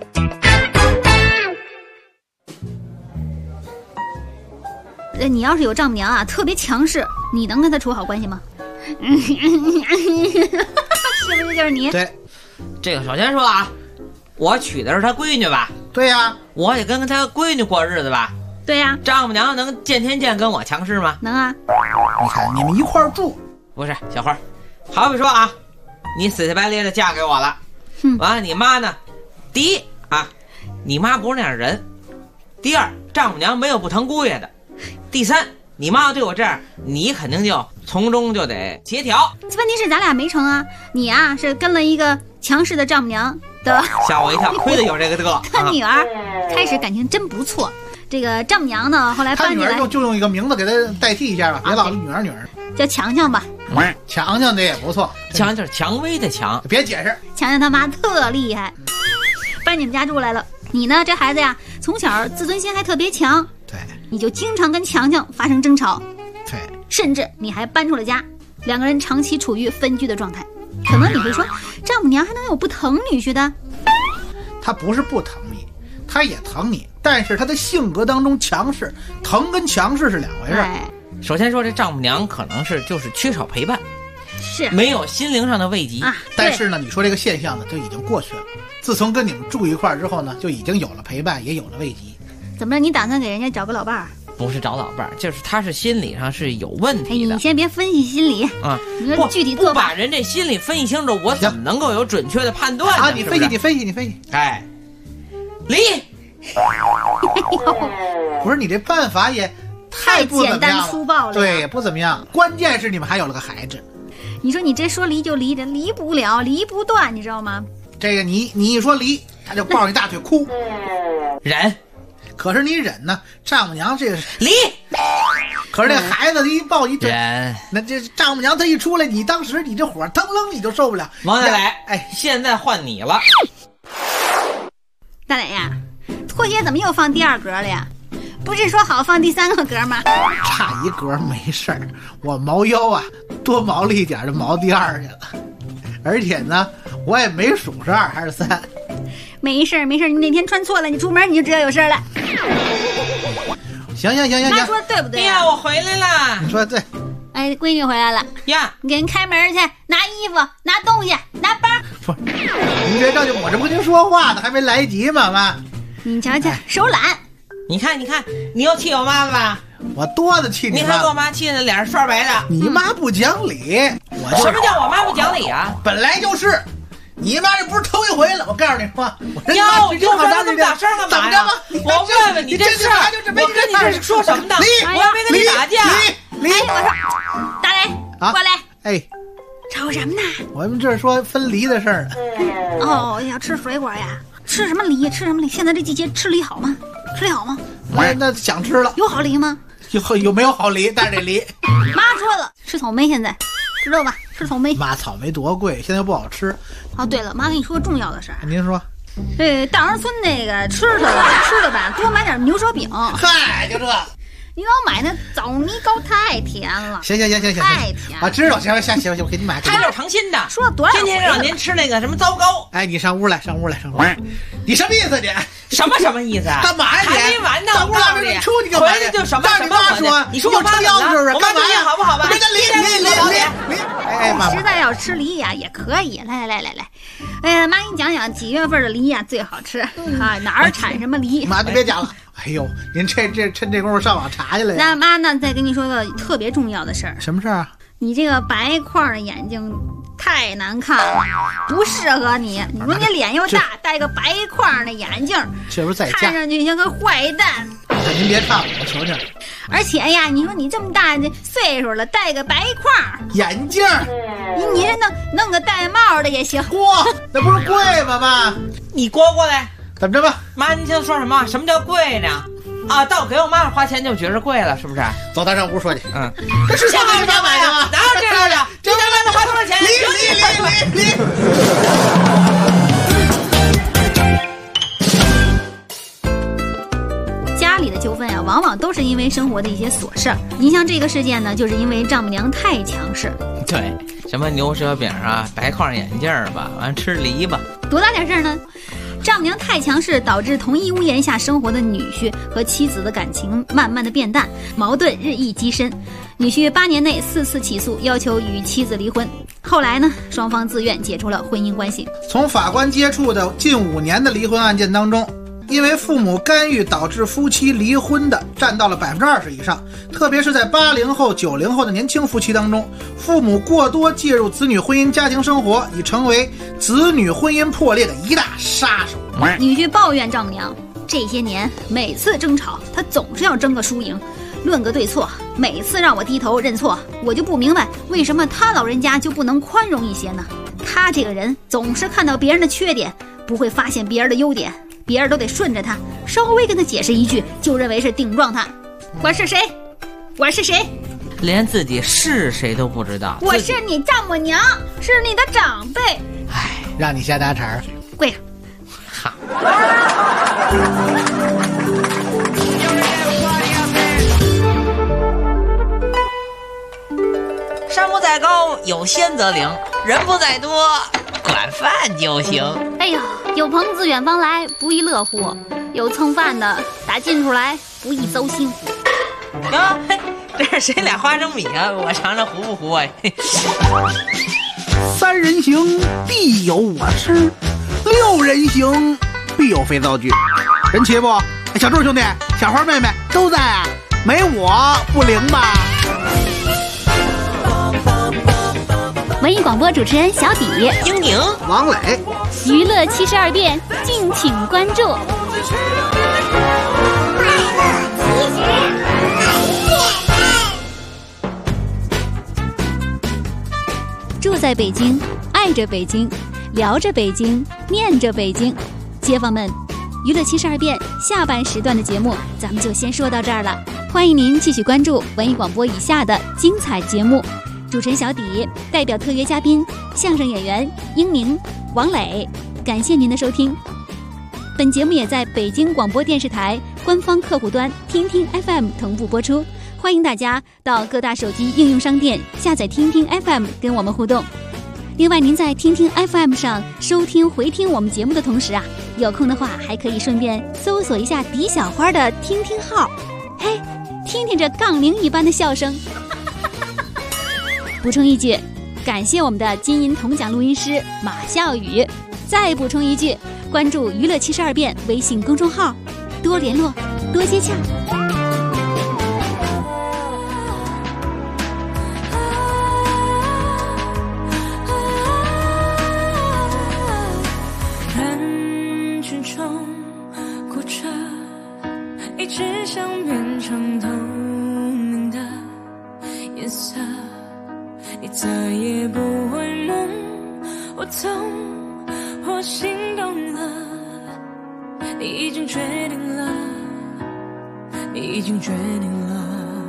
[SPEAKER 2] 你要是有丈母娘啊，特别强势，你能跟她处好关系吗？是不是就是你？
[SPEAKER 16] 对，
[SPEAKER 5] 这个首先说了啊，我娶的是他闺女吧？
[SPEAKER 16] 对呀，
[SPEAKER 5] 我得跟他闺女过日子吧？
[SPEAKER 2] 对呀，
[SPEAKER 5] 丈母娘能见天见跟我强势吗？
[SPEAKER 2] 能啊。
[SPEAKER 3] 你看你们一块儿住，
[SPEAKER 5] 不是小花，好比说啊，你死乞白咧的嫁给我了，完了你妈呢？第一啊，你妈不是那样的人；第二，丈母娘没有不疼姑爷的；第三，你妈对我这样，你肯定就从中就得协调。
[SPEAKER 2] 问题是咱俩没成啊，你啊是跟了一个强势的丈母娘的，
[SPEAKER 5] 吓我一跳，亏得有这个的。
[SPEAKER 2] 他女儿开始感情真不错，这个丈母娘呢后来搬进来，
[SPEAKER 3] 他女儿就用一个名字给他代替一下吧，别老女儿，
[SPEAKER 2] 叫强强吧。
[SPEAKER 3] 强强的也不错，
[SPEAKER 5] 强就是蔷薇的强，
[SPEAKER 3] 别解释。
[SPEAKER 2] 强强他妈特厉害，搬你们家住来了。你呢，这孩子呀，从小自尊心还特别强，
[SPEAKER 3] 对，
[SPEAKER 2] 你就经常跟强强发生争吵，
[SPEAKER 3] 对，
[SPEAKER 2] 甚至你还搬出了家，两个人长期处于分居的状态。可能你会说，丈母娘还能有不疼女婿的？
[SPEAKER 3] 她不是不疼你，她也疼你，但是她的性格当中强势，疼跟强势是两回事。
[SPEAKER 5] 首先说这丈母娘可能就是缺少陪伴，
[SPEAKER 2] 是
[SPEAKER 5] 没有心灵上的慰藉
[SPEAKER 2] 啊。
[SPEAKER 3] 但是呢，你说这个现象呢，就已经过去了。自从跟你们住一块儿之后呢，就已经有了陪伴，也有了慰藉。
[SPEAKER 2] 怎么着？你打算给人家找个老伴儿？
[SPEAKER 5] 不是找老伴儿，就是他是心理上是有问题的。
[SPEAKER 2] 你先别分析心理
[SPEAKER 5] 啊，
[SPEAKER 2] 你说具体
[SPEAKER 5] 不把人这心理分析清楚，我怎么能够有准确的判断呢？
[SPEAKER 3] 啊，你分析，你分析，你分析。
[SPEAKER 5] 哎，离。
[SPEAKER 3] 不是你这办法也太不
[SPEAKER 2] 简单粗暴了，
[SPEAKER 3] 对，不怎么样。关键是你们还有了个孩子。
[SPEAKER 2] 你说你这说离就离，这离不了，离不断，你知道吗？
[SPEAKER 3] 这个你一说离，他就抱你大腿哭，
[SPEAKER 5] 忍。
[SPEAKER 3] 可是你忍呢，丈母娘这个
[SPEAKER 5] 离。
[SPEAKER 3] 可是这孩子一抱一
[SPEAKER 5] 忍，
[SPEAKER 3] 那这丈母娘她一出来，你当时你这火腾楞你就受不了。
[SPEAKER 5] 王大磊，哎，现在换你了。
[SPEAKER 2] 大磊呀，拖鞋怎么又放第二格了呀？不是说好放第3个格吗？
[SPEAKER 3] 差一格没事儿，我毛腰啊多毛了一点就毛第2去了，而且呢我也没数是2还是3。
[SPEAKER 2] 没事没事，你哪天穿错了，你出门你就知道有事了。
[SPEAKER 3] 行，
[SPEAKER 2] 他说对不对
[SPEAKER 5] 呀？我回来了。
[SPEAKER 3] 你说对。
[SPEAKER 2] 哎，闺女回来了
[SPEAKER 5] 呀，
[SPEAKER 2] 你给人开门去，拿衣服，拿东西，拿包。
[SPEAKER 3] 不，您别着急，我这不跟您说话呢，还没来及嘛，妈。
[SPEAKER 2] 你瞧瞧，手懒。
[SPEAKER 5] 你看，你又气我妈了吧？
[SPEAKER 3] 我多的气你妈！
[SPEAKER 5] 你还给我妈气的脸上刷白的。
[SPEAKER 3] 你妈不讲理，
[SPEAKER 5] 什么叫我妈不讲理啊？
[SPEAKER 3] 本来就是，你妈这不是头一回了。我告诉你说，我
[SPEAKER 5] 哟，又说那么大声干嘛呀？我问问你这事儿，我跟你这是说什么呢？我又没跟你打架。
[SPEAKER 2] 离！我说，大雷，过来。
[SPEAKER 3] 哎，
[SPEAKER 2] 吵什么呢？
[SPEAKER 3] 我们这儿说分梨的事儿呢。
[SPEAKER 2] 哦，要吃水果呀？吃什么梨？吃什么梨？现在这季节吃梨好吗？吃梨好吗？
[SPEAKER 3] 那想吃了。
[SPEAKER 2] 有好梨吗？
[SPEAKER 3] 有没有好梨？但是这梨，
[SPEAKER 2] 妈说了，吃草莓现在，知道吧？吃草莓。
[SPEAKER 3] 妈，草莓多贵，现在不好吃。
[SPEAKER 2] 哦，对了，妈跟你说个重要的事儿。
[SPEAKER 3] 您说。
[SPEAKER 2] 大儿村那个吃了吧，多买点牛舌饼。
[SPEAKER 3] 嗨，就这。
[SPEAKER 2] 你老买那枣泥糕太甜了。
[SPEAKER 3] 行，
[SPEAKER 2] 太甜。
[SPEAKER 3] 我知道，行，我给你买。
[SPEAKER 5] 还有诚心的，
[SPEAKER 2] 说多少？
[SPEAKER 5] 天天让您吃那个什么糟糕。
[SPEAKER 3] 哎，你上屋来。你什么意思你？
[SPEAKER 5] 什么意思啊？
[SPEAKER 3] 干嘛呀你？
[SPEAKER 5] 还没完呢，我告诉你，
[SPEAKER 3] 出去干嘛？
[SPEAKER 5] 回来就什么
[SPEAKER 3] 你妈说，
[SPEAKER 5] 你说我妈怎么了？我妈对你好不好吧？
[SPEAKER 3] 离！哎，
[SPEAKER 2] 实在要吃梨呀也可以。来。哎呀，妈给你讲讲几月份的梨呀最好吃啊？哪儿产什么梨？
[SPEAKER 3] 妈，你别讲了。哎呦，您这趁这功夫上网查去了呀？
[SPEAKER 2] 那妈呢？再跟你说个特别重要的事儿。
[SPEAKER 3] 什么事儿啊？
[SPEAKER 2] 你这个白块的眼睛太难看了，不适合你。你说你脸又大，戴个白块的眼镜，
[SPEAKER 3] 这不是在家
[SPEAKER 2] 看上去像个坏蛋。
[SPEAKER 3] 您别看我瞅瞅。
[SPEAKER 2] 而且呀，你说你这么大的岁数了，戴个白块
[SPEAKER 3] 眼镜，
[SPEAKER 2] 你这弄个戴帽的也行。
[SPEAKER 3] 哇，那不是贵吗？妈，
[SPEAKER 5] 你过来。
[SPEAKER 3] 怎么着吧？
[SPEAKER 5] 妈，您听说什么？什么叫贵呢？啊，到给我妈花钱就觉着贵了，是不是？
[SPEAKER 3] 走，咱上屋说去。
[SPEAKER 5] 这是下面买的吗？哪有这样的？这家妈的花多少钱？
[SPEAKER 3] 离！
[SPEAKER 2] 家里的纠纷呀，往往都是因为生活的一些琐事儿。你像这个事件呢，就是因为丈母娘太强势。
[SPEAKER 5] 对，什么牛舌饼啊，白块眼镜吧，完吃梨吧，
[SPEAKER 2] 多大点事儿呢？丈母娘太强势，导致同一屋檐下生活的女婿和妻子的感情慢慢的变淡，矛盾日益激深。女婿8年内4次起诉，要求与妻子离婚。后来呢，双方自愿解除了婚姻关系。
[SPEAKER 3] 从法官接触的近5年的离婚案件当中，因为父母干预导致夫妻离婚的占到了20%以上，特别是在80后、90后的年轻夫妻当中，父母过多介入子女婚姻家庭生活，已成为子女婚姻破裂的一大杀手。
[SPEAKER 2] 女婿抱怨丈母娘，这些年每次争吵，她总是要争个输赢，论个对错，每次让我低头认错，我就不明白为什么他老人家就不能宽容一些呢？他这个人总是看到别人的缺点，不会发现别人的优点，别人都得顺着他，稍微跟他解释一句，就认为是顶撞他。我是谁？
[SPEAKER 5] 连自己是谁都不知道。
[SPEAKER 2] 我是你丈母娘，是你的长辈。
[SPEAKER 3] 哎，让你瞎搭茬，
[SPEAKER 2] 跪下。
[SPEAKER 5] 好。山不在高，有仙则灵；人不在多，管饭就行。
[SPEAKER 2] 哎呦，有朋自远方来，不亦乐乎；有蹭饭的打近处来，不亦糟心乎。
[SPEAKER 5] 啊， 这是谁俩花生米啊？我尝尝糊不糊啊？
[SPEAKER 3] 三人行必有我师，6人行必有肥皂剧。人齐不？小柱兄弟、小花妹妹都在啊，没我不灵吧？
[SPEAKER 2] 文艺广播主持人小底、
[SPEAKER 5] 英宁、
[SPEAKER 3] 王磊，
[SPEAKER 2] 娱乐72变，敬请关注。住在北京，爱着北京，聊着北京，念着北京。街坊们，娱乐72变下半时段的节目咱们就先说到这儿了，欢迎您继续关注文艺广播以下的精彩节目。主持人小底代表特约嘉宾相声演员英宁、王磊，感谢您的收听。本节目也在北京广播电视台官方客户端听听 FM 同步播出，欢迎大家到各大手机应用商店下载听听 FM 跟我们互动。另外，您在听听 FM 上收听回听我们节目的同时啊，有空的话还可以顺便搜索一下狄小花的听听号，嘿，听听这杠铃一般的笑声。补充一句，感谢我们的金银铜奖录音师马笑宇。再补充一句，关注娱乐72变微信公众号，多联络，多接洽。
[SPEAKER 10] 人群中鼓着，一直想变成透明的颜色。你再也不会梦，我懂，我心动了。你已经决定了，你已经决定了。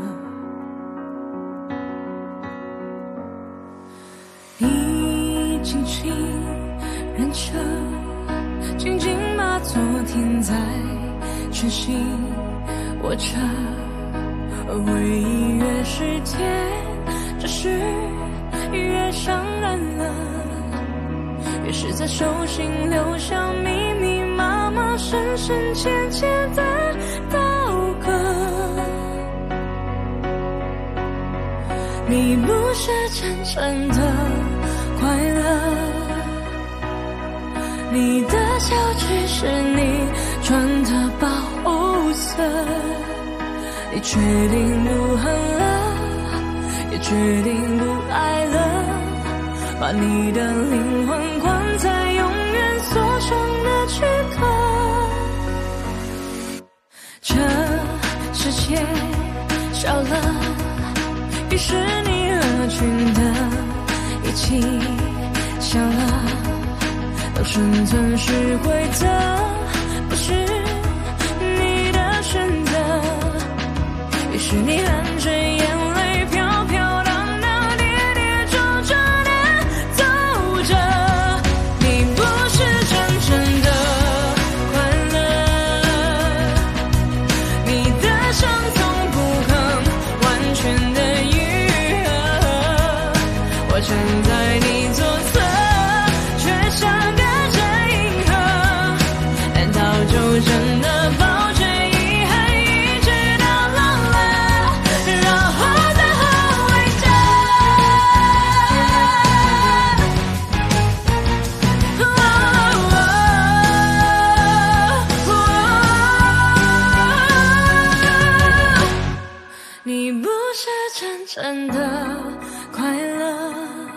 [SPEAKER 10] 你轻轻忍着，紧紧把昨天在全心握着，而回忆越是甜，这是越伤人了，越是在手心留下密密麻麻、深深浅浅的刀割。你不是真正的快乐，你的笑只是你穿的保护色。你决定不恨了，也决定不爱了，把你的灵魂关在永远锁上的躯壳。这世界少了于是你合群的一起笑了，当生存是规则，不是你的选择，于是你含着眼泪飘飘荡荡，跌跌撞撞地走着。你不是真正的快乐，你的伤痛不肯完全的愈合。我站在你左侧，却像个真银河，难道就真的抱着遗憾一直到老了，然后再后悔着。你不是真正的快乐，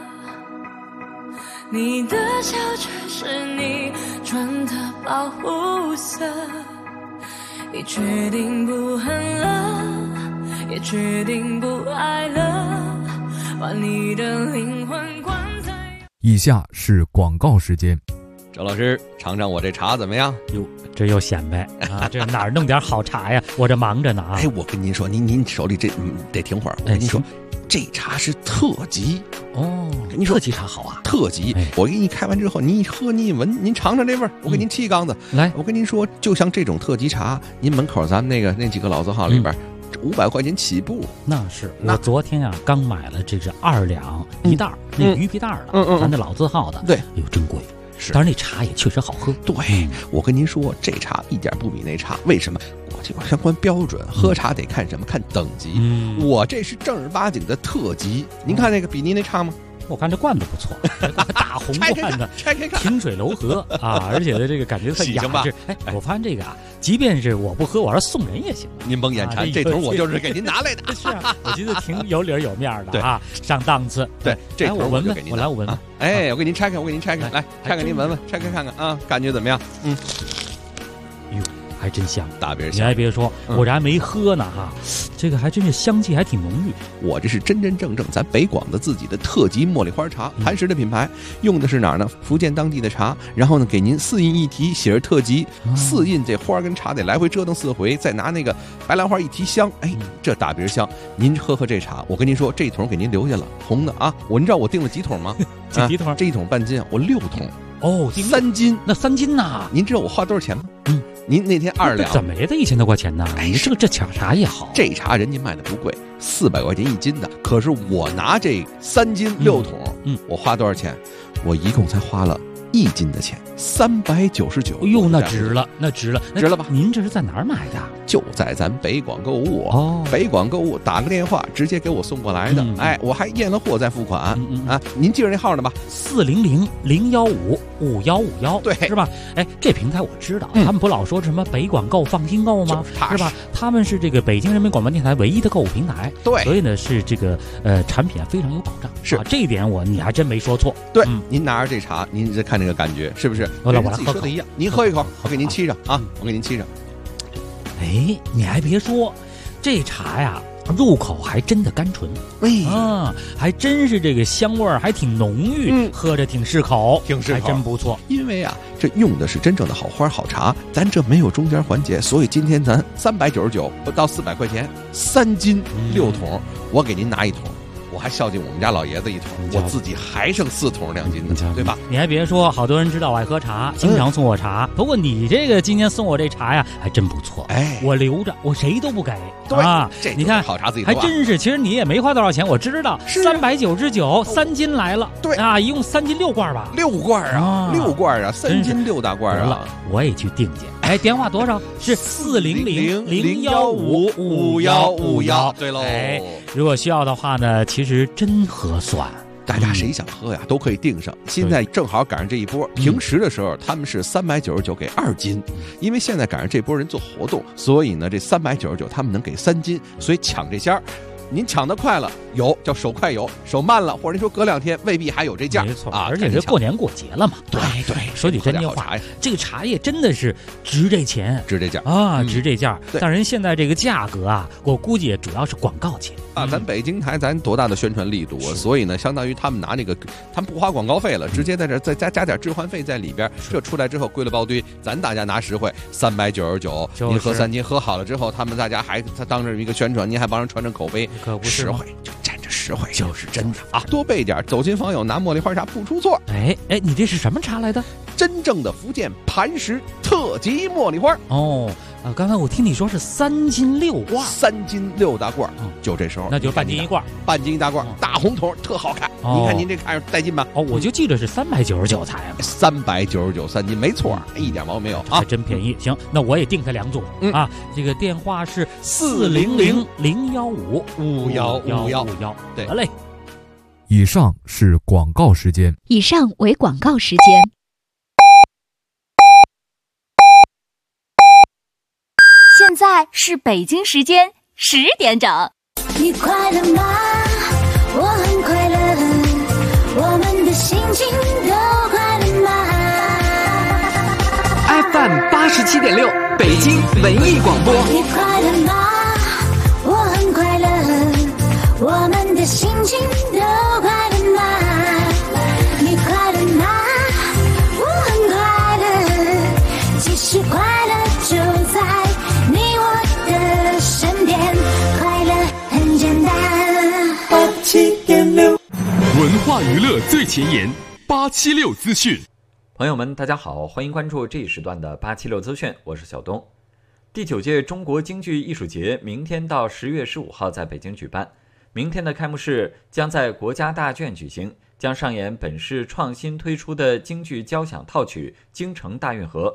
[SPEAKER 10] 你的笑只是你穿的保护色。你决定不恨了，也决定不爱了，把你的灵魂关在。
[SPEAKER 15] 以下是广告时间。
[SPEAKER 17] 周老师，尝尝我这茶怎么样？
[SPEAKER 18] 哟，这又显摆啊！这哪儿弄点好茶呀？我这忙着呢啊！
[SPEAKER 17] 哎，我跟您说，您手里这得停会儿。我跟您说，这茶是特级
[SPEAKER 18] 哦。
[SPEAKER 17] 跟您说，
[SPEAKER 18] 特级茶好啊，
[SPEAKER 17] 特级。我给你开完之后，您一喝，您一闻，您尝尝这味儿。我给您沏一缸子。
[SPEAKER 18] 来，
[SPEAKER 17] 我跟您说，就像这种特级茶，您门口咱们那几个老字号里边，500块钱起步。
[SPEAKER 18] 那是我昨天啊刚买了，这是2两一袋，那鱼皮袋的，咱这老字号的。
[SPEAKER 17] 对，
[SPEAKER 18] 哎呦真贵。但是那茶也确实好喝。
[SPEAKER 17] 对，我跟您说，这茶一点不比那差。为什么？我这个相关标准，喝茶得看什么？看等级。我这是正儿八经的特级。您看那个比您那差吗？
[SPEAKER 18] 我看这罐子不错，大红罐子，
[SPEAKER 17] 拆开看，
[SPEAKER 18] 清水柔和啊，而且的这个感觉很雅致。哎，我发现这个啊，即便是我不喝，我要送人也行。
[SPEAKER 17] 您甭眼馋，这桶我就是给您拿来的。
[SPEAKER 18] 是啊，我觉得挺有理有面的啊，上档次。
[SPEAKER 17] 对，这
[SPEAKER 18] 我闻闻，我来我闻闻。
[SPEAKER 17] 哎，我给您拆开，来拆开您闻闻，拆开看看啊，感觉怎么样？
[SPEAKER 18] 哟，还真香，
[SPEAKER 17] 大别
[SPEAKER 18] 香。你还别说，我这还没喝呢哈，这个还真是香气还挺浓郁。
[SPEAKER 17] 我这是真真正正咱北广的自己的特级茉莉花茶，磐石的品牌，用的是哪儿呢？福建当地的茶，然后呢给您4印一提，写着特级，4印这花跟茶得来回折腾4回，再拿那个白兰花一提香，哎，这大别香。您喝这茶，我跟您说，这一桶给您留下了，红的啊。您知道我订了几桶吗？
[SPEAKER 18] 几桶？
[SPEAKER 17] 这一桶半斤，我6桶。
[SPEAKER 18] 哦
[SPEAKER 17] ，3斤，
[SPEAKER 18] 那3斤呐？
[SPEAKER 17] 您知道我花多少钱吗？您那天2两，
[SPEAKER 18] 怎么也得1000多块钱呢？哎，这茶也好，
[SPEAKER 17] 这茶人家卖的不贵，400块钱1斤的。可是我拿这3斤6桶，我花多少钱？我一共才花了1斤的钱，399。
[SPEAKER 18] 哎呦，那值了，值了吧？您这是在哪儿买的？
[SPEAKER 17] 就在咱北广购物北广购物打个电话直接给我送过来的。哎，我还验了货再付款啊。您记着那号呢吧
[SPEAKER 18] ？400-015-5151，对，是吧？哎，这平台我知道，他们不老说什么北广购、放心购吗？是吧？他们是这个北京人民广播电台唯一的购物平台，
[SPEAKER 17] 对，
[SPEAKER 18] 所以呢是这个产品非常有保障。
[SPEAKER 17] 是
[SPEAKER 18] 这一点你还真没说错。
[SPEAKER 17] 对，您拿着这茶，您再看这个感觉是不是？
[SPEAKER 18] 我来
[SPEAKER 17] 自己说的一样，您喝一口，我给您沏上啊，我给您沏上。
[SPEAKER 18] 哎，你还别说，这茶呀，入口还真的甘醇，还真是这个香味儿还挺浓郁，喝着挺适口，还真不错。
[SPEAKER 17] 因为啊，这用的是真正的好花好茶，咱这没有中间环节，所以今天咱399不到400块钱，3斤6桶，我给您拿1桶。我还孝敬我们家老爷子1桶，我自己还剩4桶2斤的，对吧？
[SPEAKER 18] 你还别说，好多人知道我爱喝茶，经常送我茶。不过你这个今天送我这茶呀，还真不错。哎，我留着，我谁都不给。
[SPEAKER 17] 对
[SPEAKER 18] 啊，
[SPEAKER 17] 这
[SPEAKER 18] 你看
[SPEAKER 17] 好茶自己
[SPEAKER 18] 还真是。其实你也没花多少钱，我知道，399，3斤来了。
[SPEAKER 17] 对
[SPEAKER 18] 啊，一共3斤6罐吧
[SPEAKER 17] ？6罐啊，6罐啊，3斤6大罐啊！
[SPEAKER 18] 我也去订去。哎，电话多少？是400-015-5151。
[SPEAKER 17] 对喽。
[SPEAKER 18] 哎，如果需要的话呢，其实真合算。
[SPEAKER 17] 大家谁想喝呀，都可以订上。现在正好赶上这一波，平时的时候他们是399给2斤，因为现在赶上这波人做活动，所以呢这399他们能给3斤，所以抢这价。您抢得快了，有叫手快有，手慢了，或者您说隔2天未必还有这价。
[SPEAKER 18] 没错啊，而且这过年过节了嘛。
[SPEAKER 17] 对，
[SPEAKER 18] 说句真话呀，这个茶叶真的是值这钱，
[SPEAKER 17] 值这价
[SPEAKER 18] 啊，值这价。但人现在这个价格啊，我估计也主要是广告钱
[SPEAKER 17] 啊。咱北京台咱多大的宣传力度啊，所以呢，相当于他们拿那个，他们不花广告费了，直接在这再加点置换费在里边，这出来之后归了包堆，咱大家拿实惠，399，您喝3斤，喝好了之后，他当着一个宣传，您还帮人传承口碑。
[SPEAKER 18] 可不是
[SPEAKER 17] 实惠，就沾着实惠，就是真的啊！多备点，走亲访友拿茉莉花茶不出错。
[SPEAKER 18] 哎，你这是什么茶来的？
[SPEAKER 17] 真正的福建磐石特级茉莉花。
[SPEAKER 18] 哦，刚才我听你说是3斤6罐
[SPEAKER 17] ，3斤6大罐，就这时候，
[SPEAKER 18] 那就半斤1罐，
[SPEAKER 17] 半斤1大罐，大红桶，特好看。您看您这看着带劲吧？
[SPEAKER 18] 我就记得是399才
[SPEAKER 17] ，399 3斤，没错，一点毛病没有啊，
[SPEAKER 18] 还真便宜。行，那我也订它2种啊。这个电话是400-015-5151，得嘞。
[SPEAKER 15] 以上是广告时间。
[SPEAKER 2] 以上为广告时间。
[SPEAKER 19] 现在是北京时间10点整。
[SPEAKER 10] 你快乐吗？我很快乐，我们的心情都快乐吗
[SPEAKER 14] ？FM 87.6，北京文艺广播。
[SPEAKER 10] 你快乐吗？我很快乐，我们的心情都快乐吗？你快乐吗？我很快乐，其实快乐就在你我的身边，快乐很简单。87.6，
[SPEAKER 9] 文化娱乐最前沿，876资讯。
[SPEAKER 20] 朋友们，大家好，欢迎关注这一时段的876资讯，我是小东。第9届中国京剧艺术节明天到10月15号在北京举办。明天的开幕式将在国家大剧院举行，将上演本市创新推出的京剧交响套曲《京城大运河》。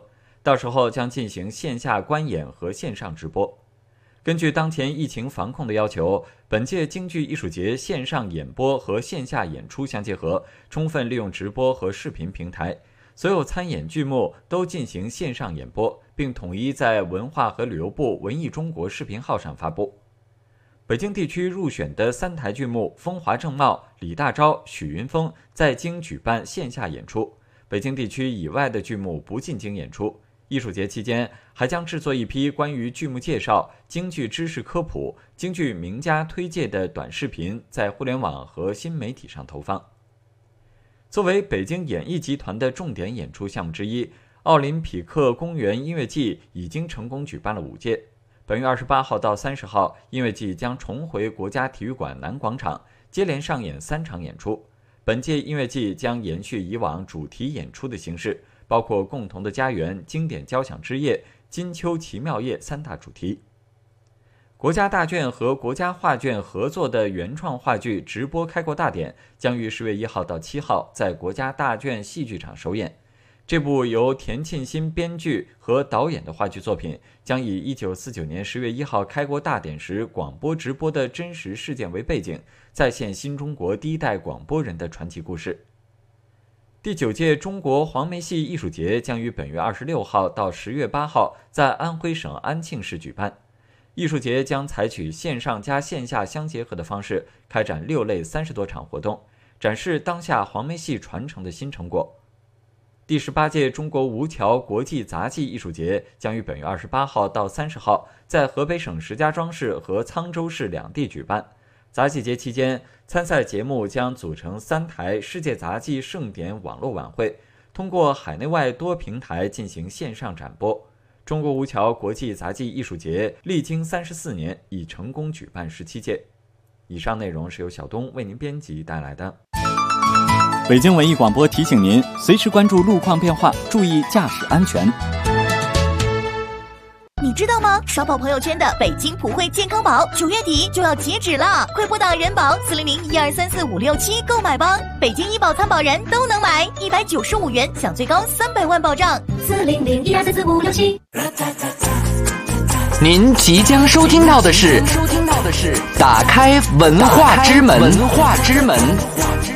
[SPEAKER 20] 到时候将进行线下观演和线上直播。根据当前疫情防控的要求，本届京剧艺术节线上演播和线下演出相结合，充分利用直播和视频平台，所有参演剧目都进行线上演播，并统一在文化和旅游部文艺中国视频号上发布。北京地区入选的3台剧目《风华正茂》、李大钊、许云峰在京举办线下演出，北京地区以外的剧目不进京演出。艺术节期间还将制作一批关于剧目介绍、京剧知识科普、京剧名家推介的短视频，在互联网和新媒体上投放。作为北京演艺集团的重点演出项目之一，奥林匹克公园音乐季已经成功举办了5届。本月28号到30号，音乐季将重回国家体育馆南广场，接连上演3场演出。本届音乐季将延续以往主题演出的形式，包括共同的家园、经典交响之夜、金秋奇妙夜3大主题。国家大剧和国家画剧合作的原创话剧直播开国大典将于10月1号到7号在国家大剧戏剧场首演。这部由田沁鑫编剧和导演的话剧作品，将以1949年10月1号开国大典时广播直播的真实事件为背景，再现新中国第一代广播人的传奇故事。第9届中国黄梅戏艺术节将于本月26号到10月8号在安徽省安庆市举办。艺术节将采取线上加线下相结合的方式，开展6类30多场活动，展示当下黄梅戏传承的新成果。第18届中国吴桥国际杂技艺术节将于本月28号到30号在河北省石家庄市和沧州市2地举办。杂技节期间，参赛节目将组成3台世界杂技盛典网络晚会，通过海内外多平台进行线上展播。中国吴桥国际杂技艺术节历经34年，已成功举办17届。以上内容是由小东为您编辑带来的。
[SPEAKER 12] 北京文艺广播提醒您，随时关注路况变化，注意驾驶安全。
[SPEAKER 21] 你知道吗？刷爆朋友圈的北京普惠健康宝9月底就要截止了，快拨打人保400-1234-567购买吧！北京医保参保人都能买，195元享最高300万保障。400-1234-567。
[SPEAKER 14] 您即将收听到的是打开文化之门。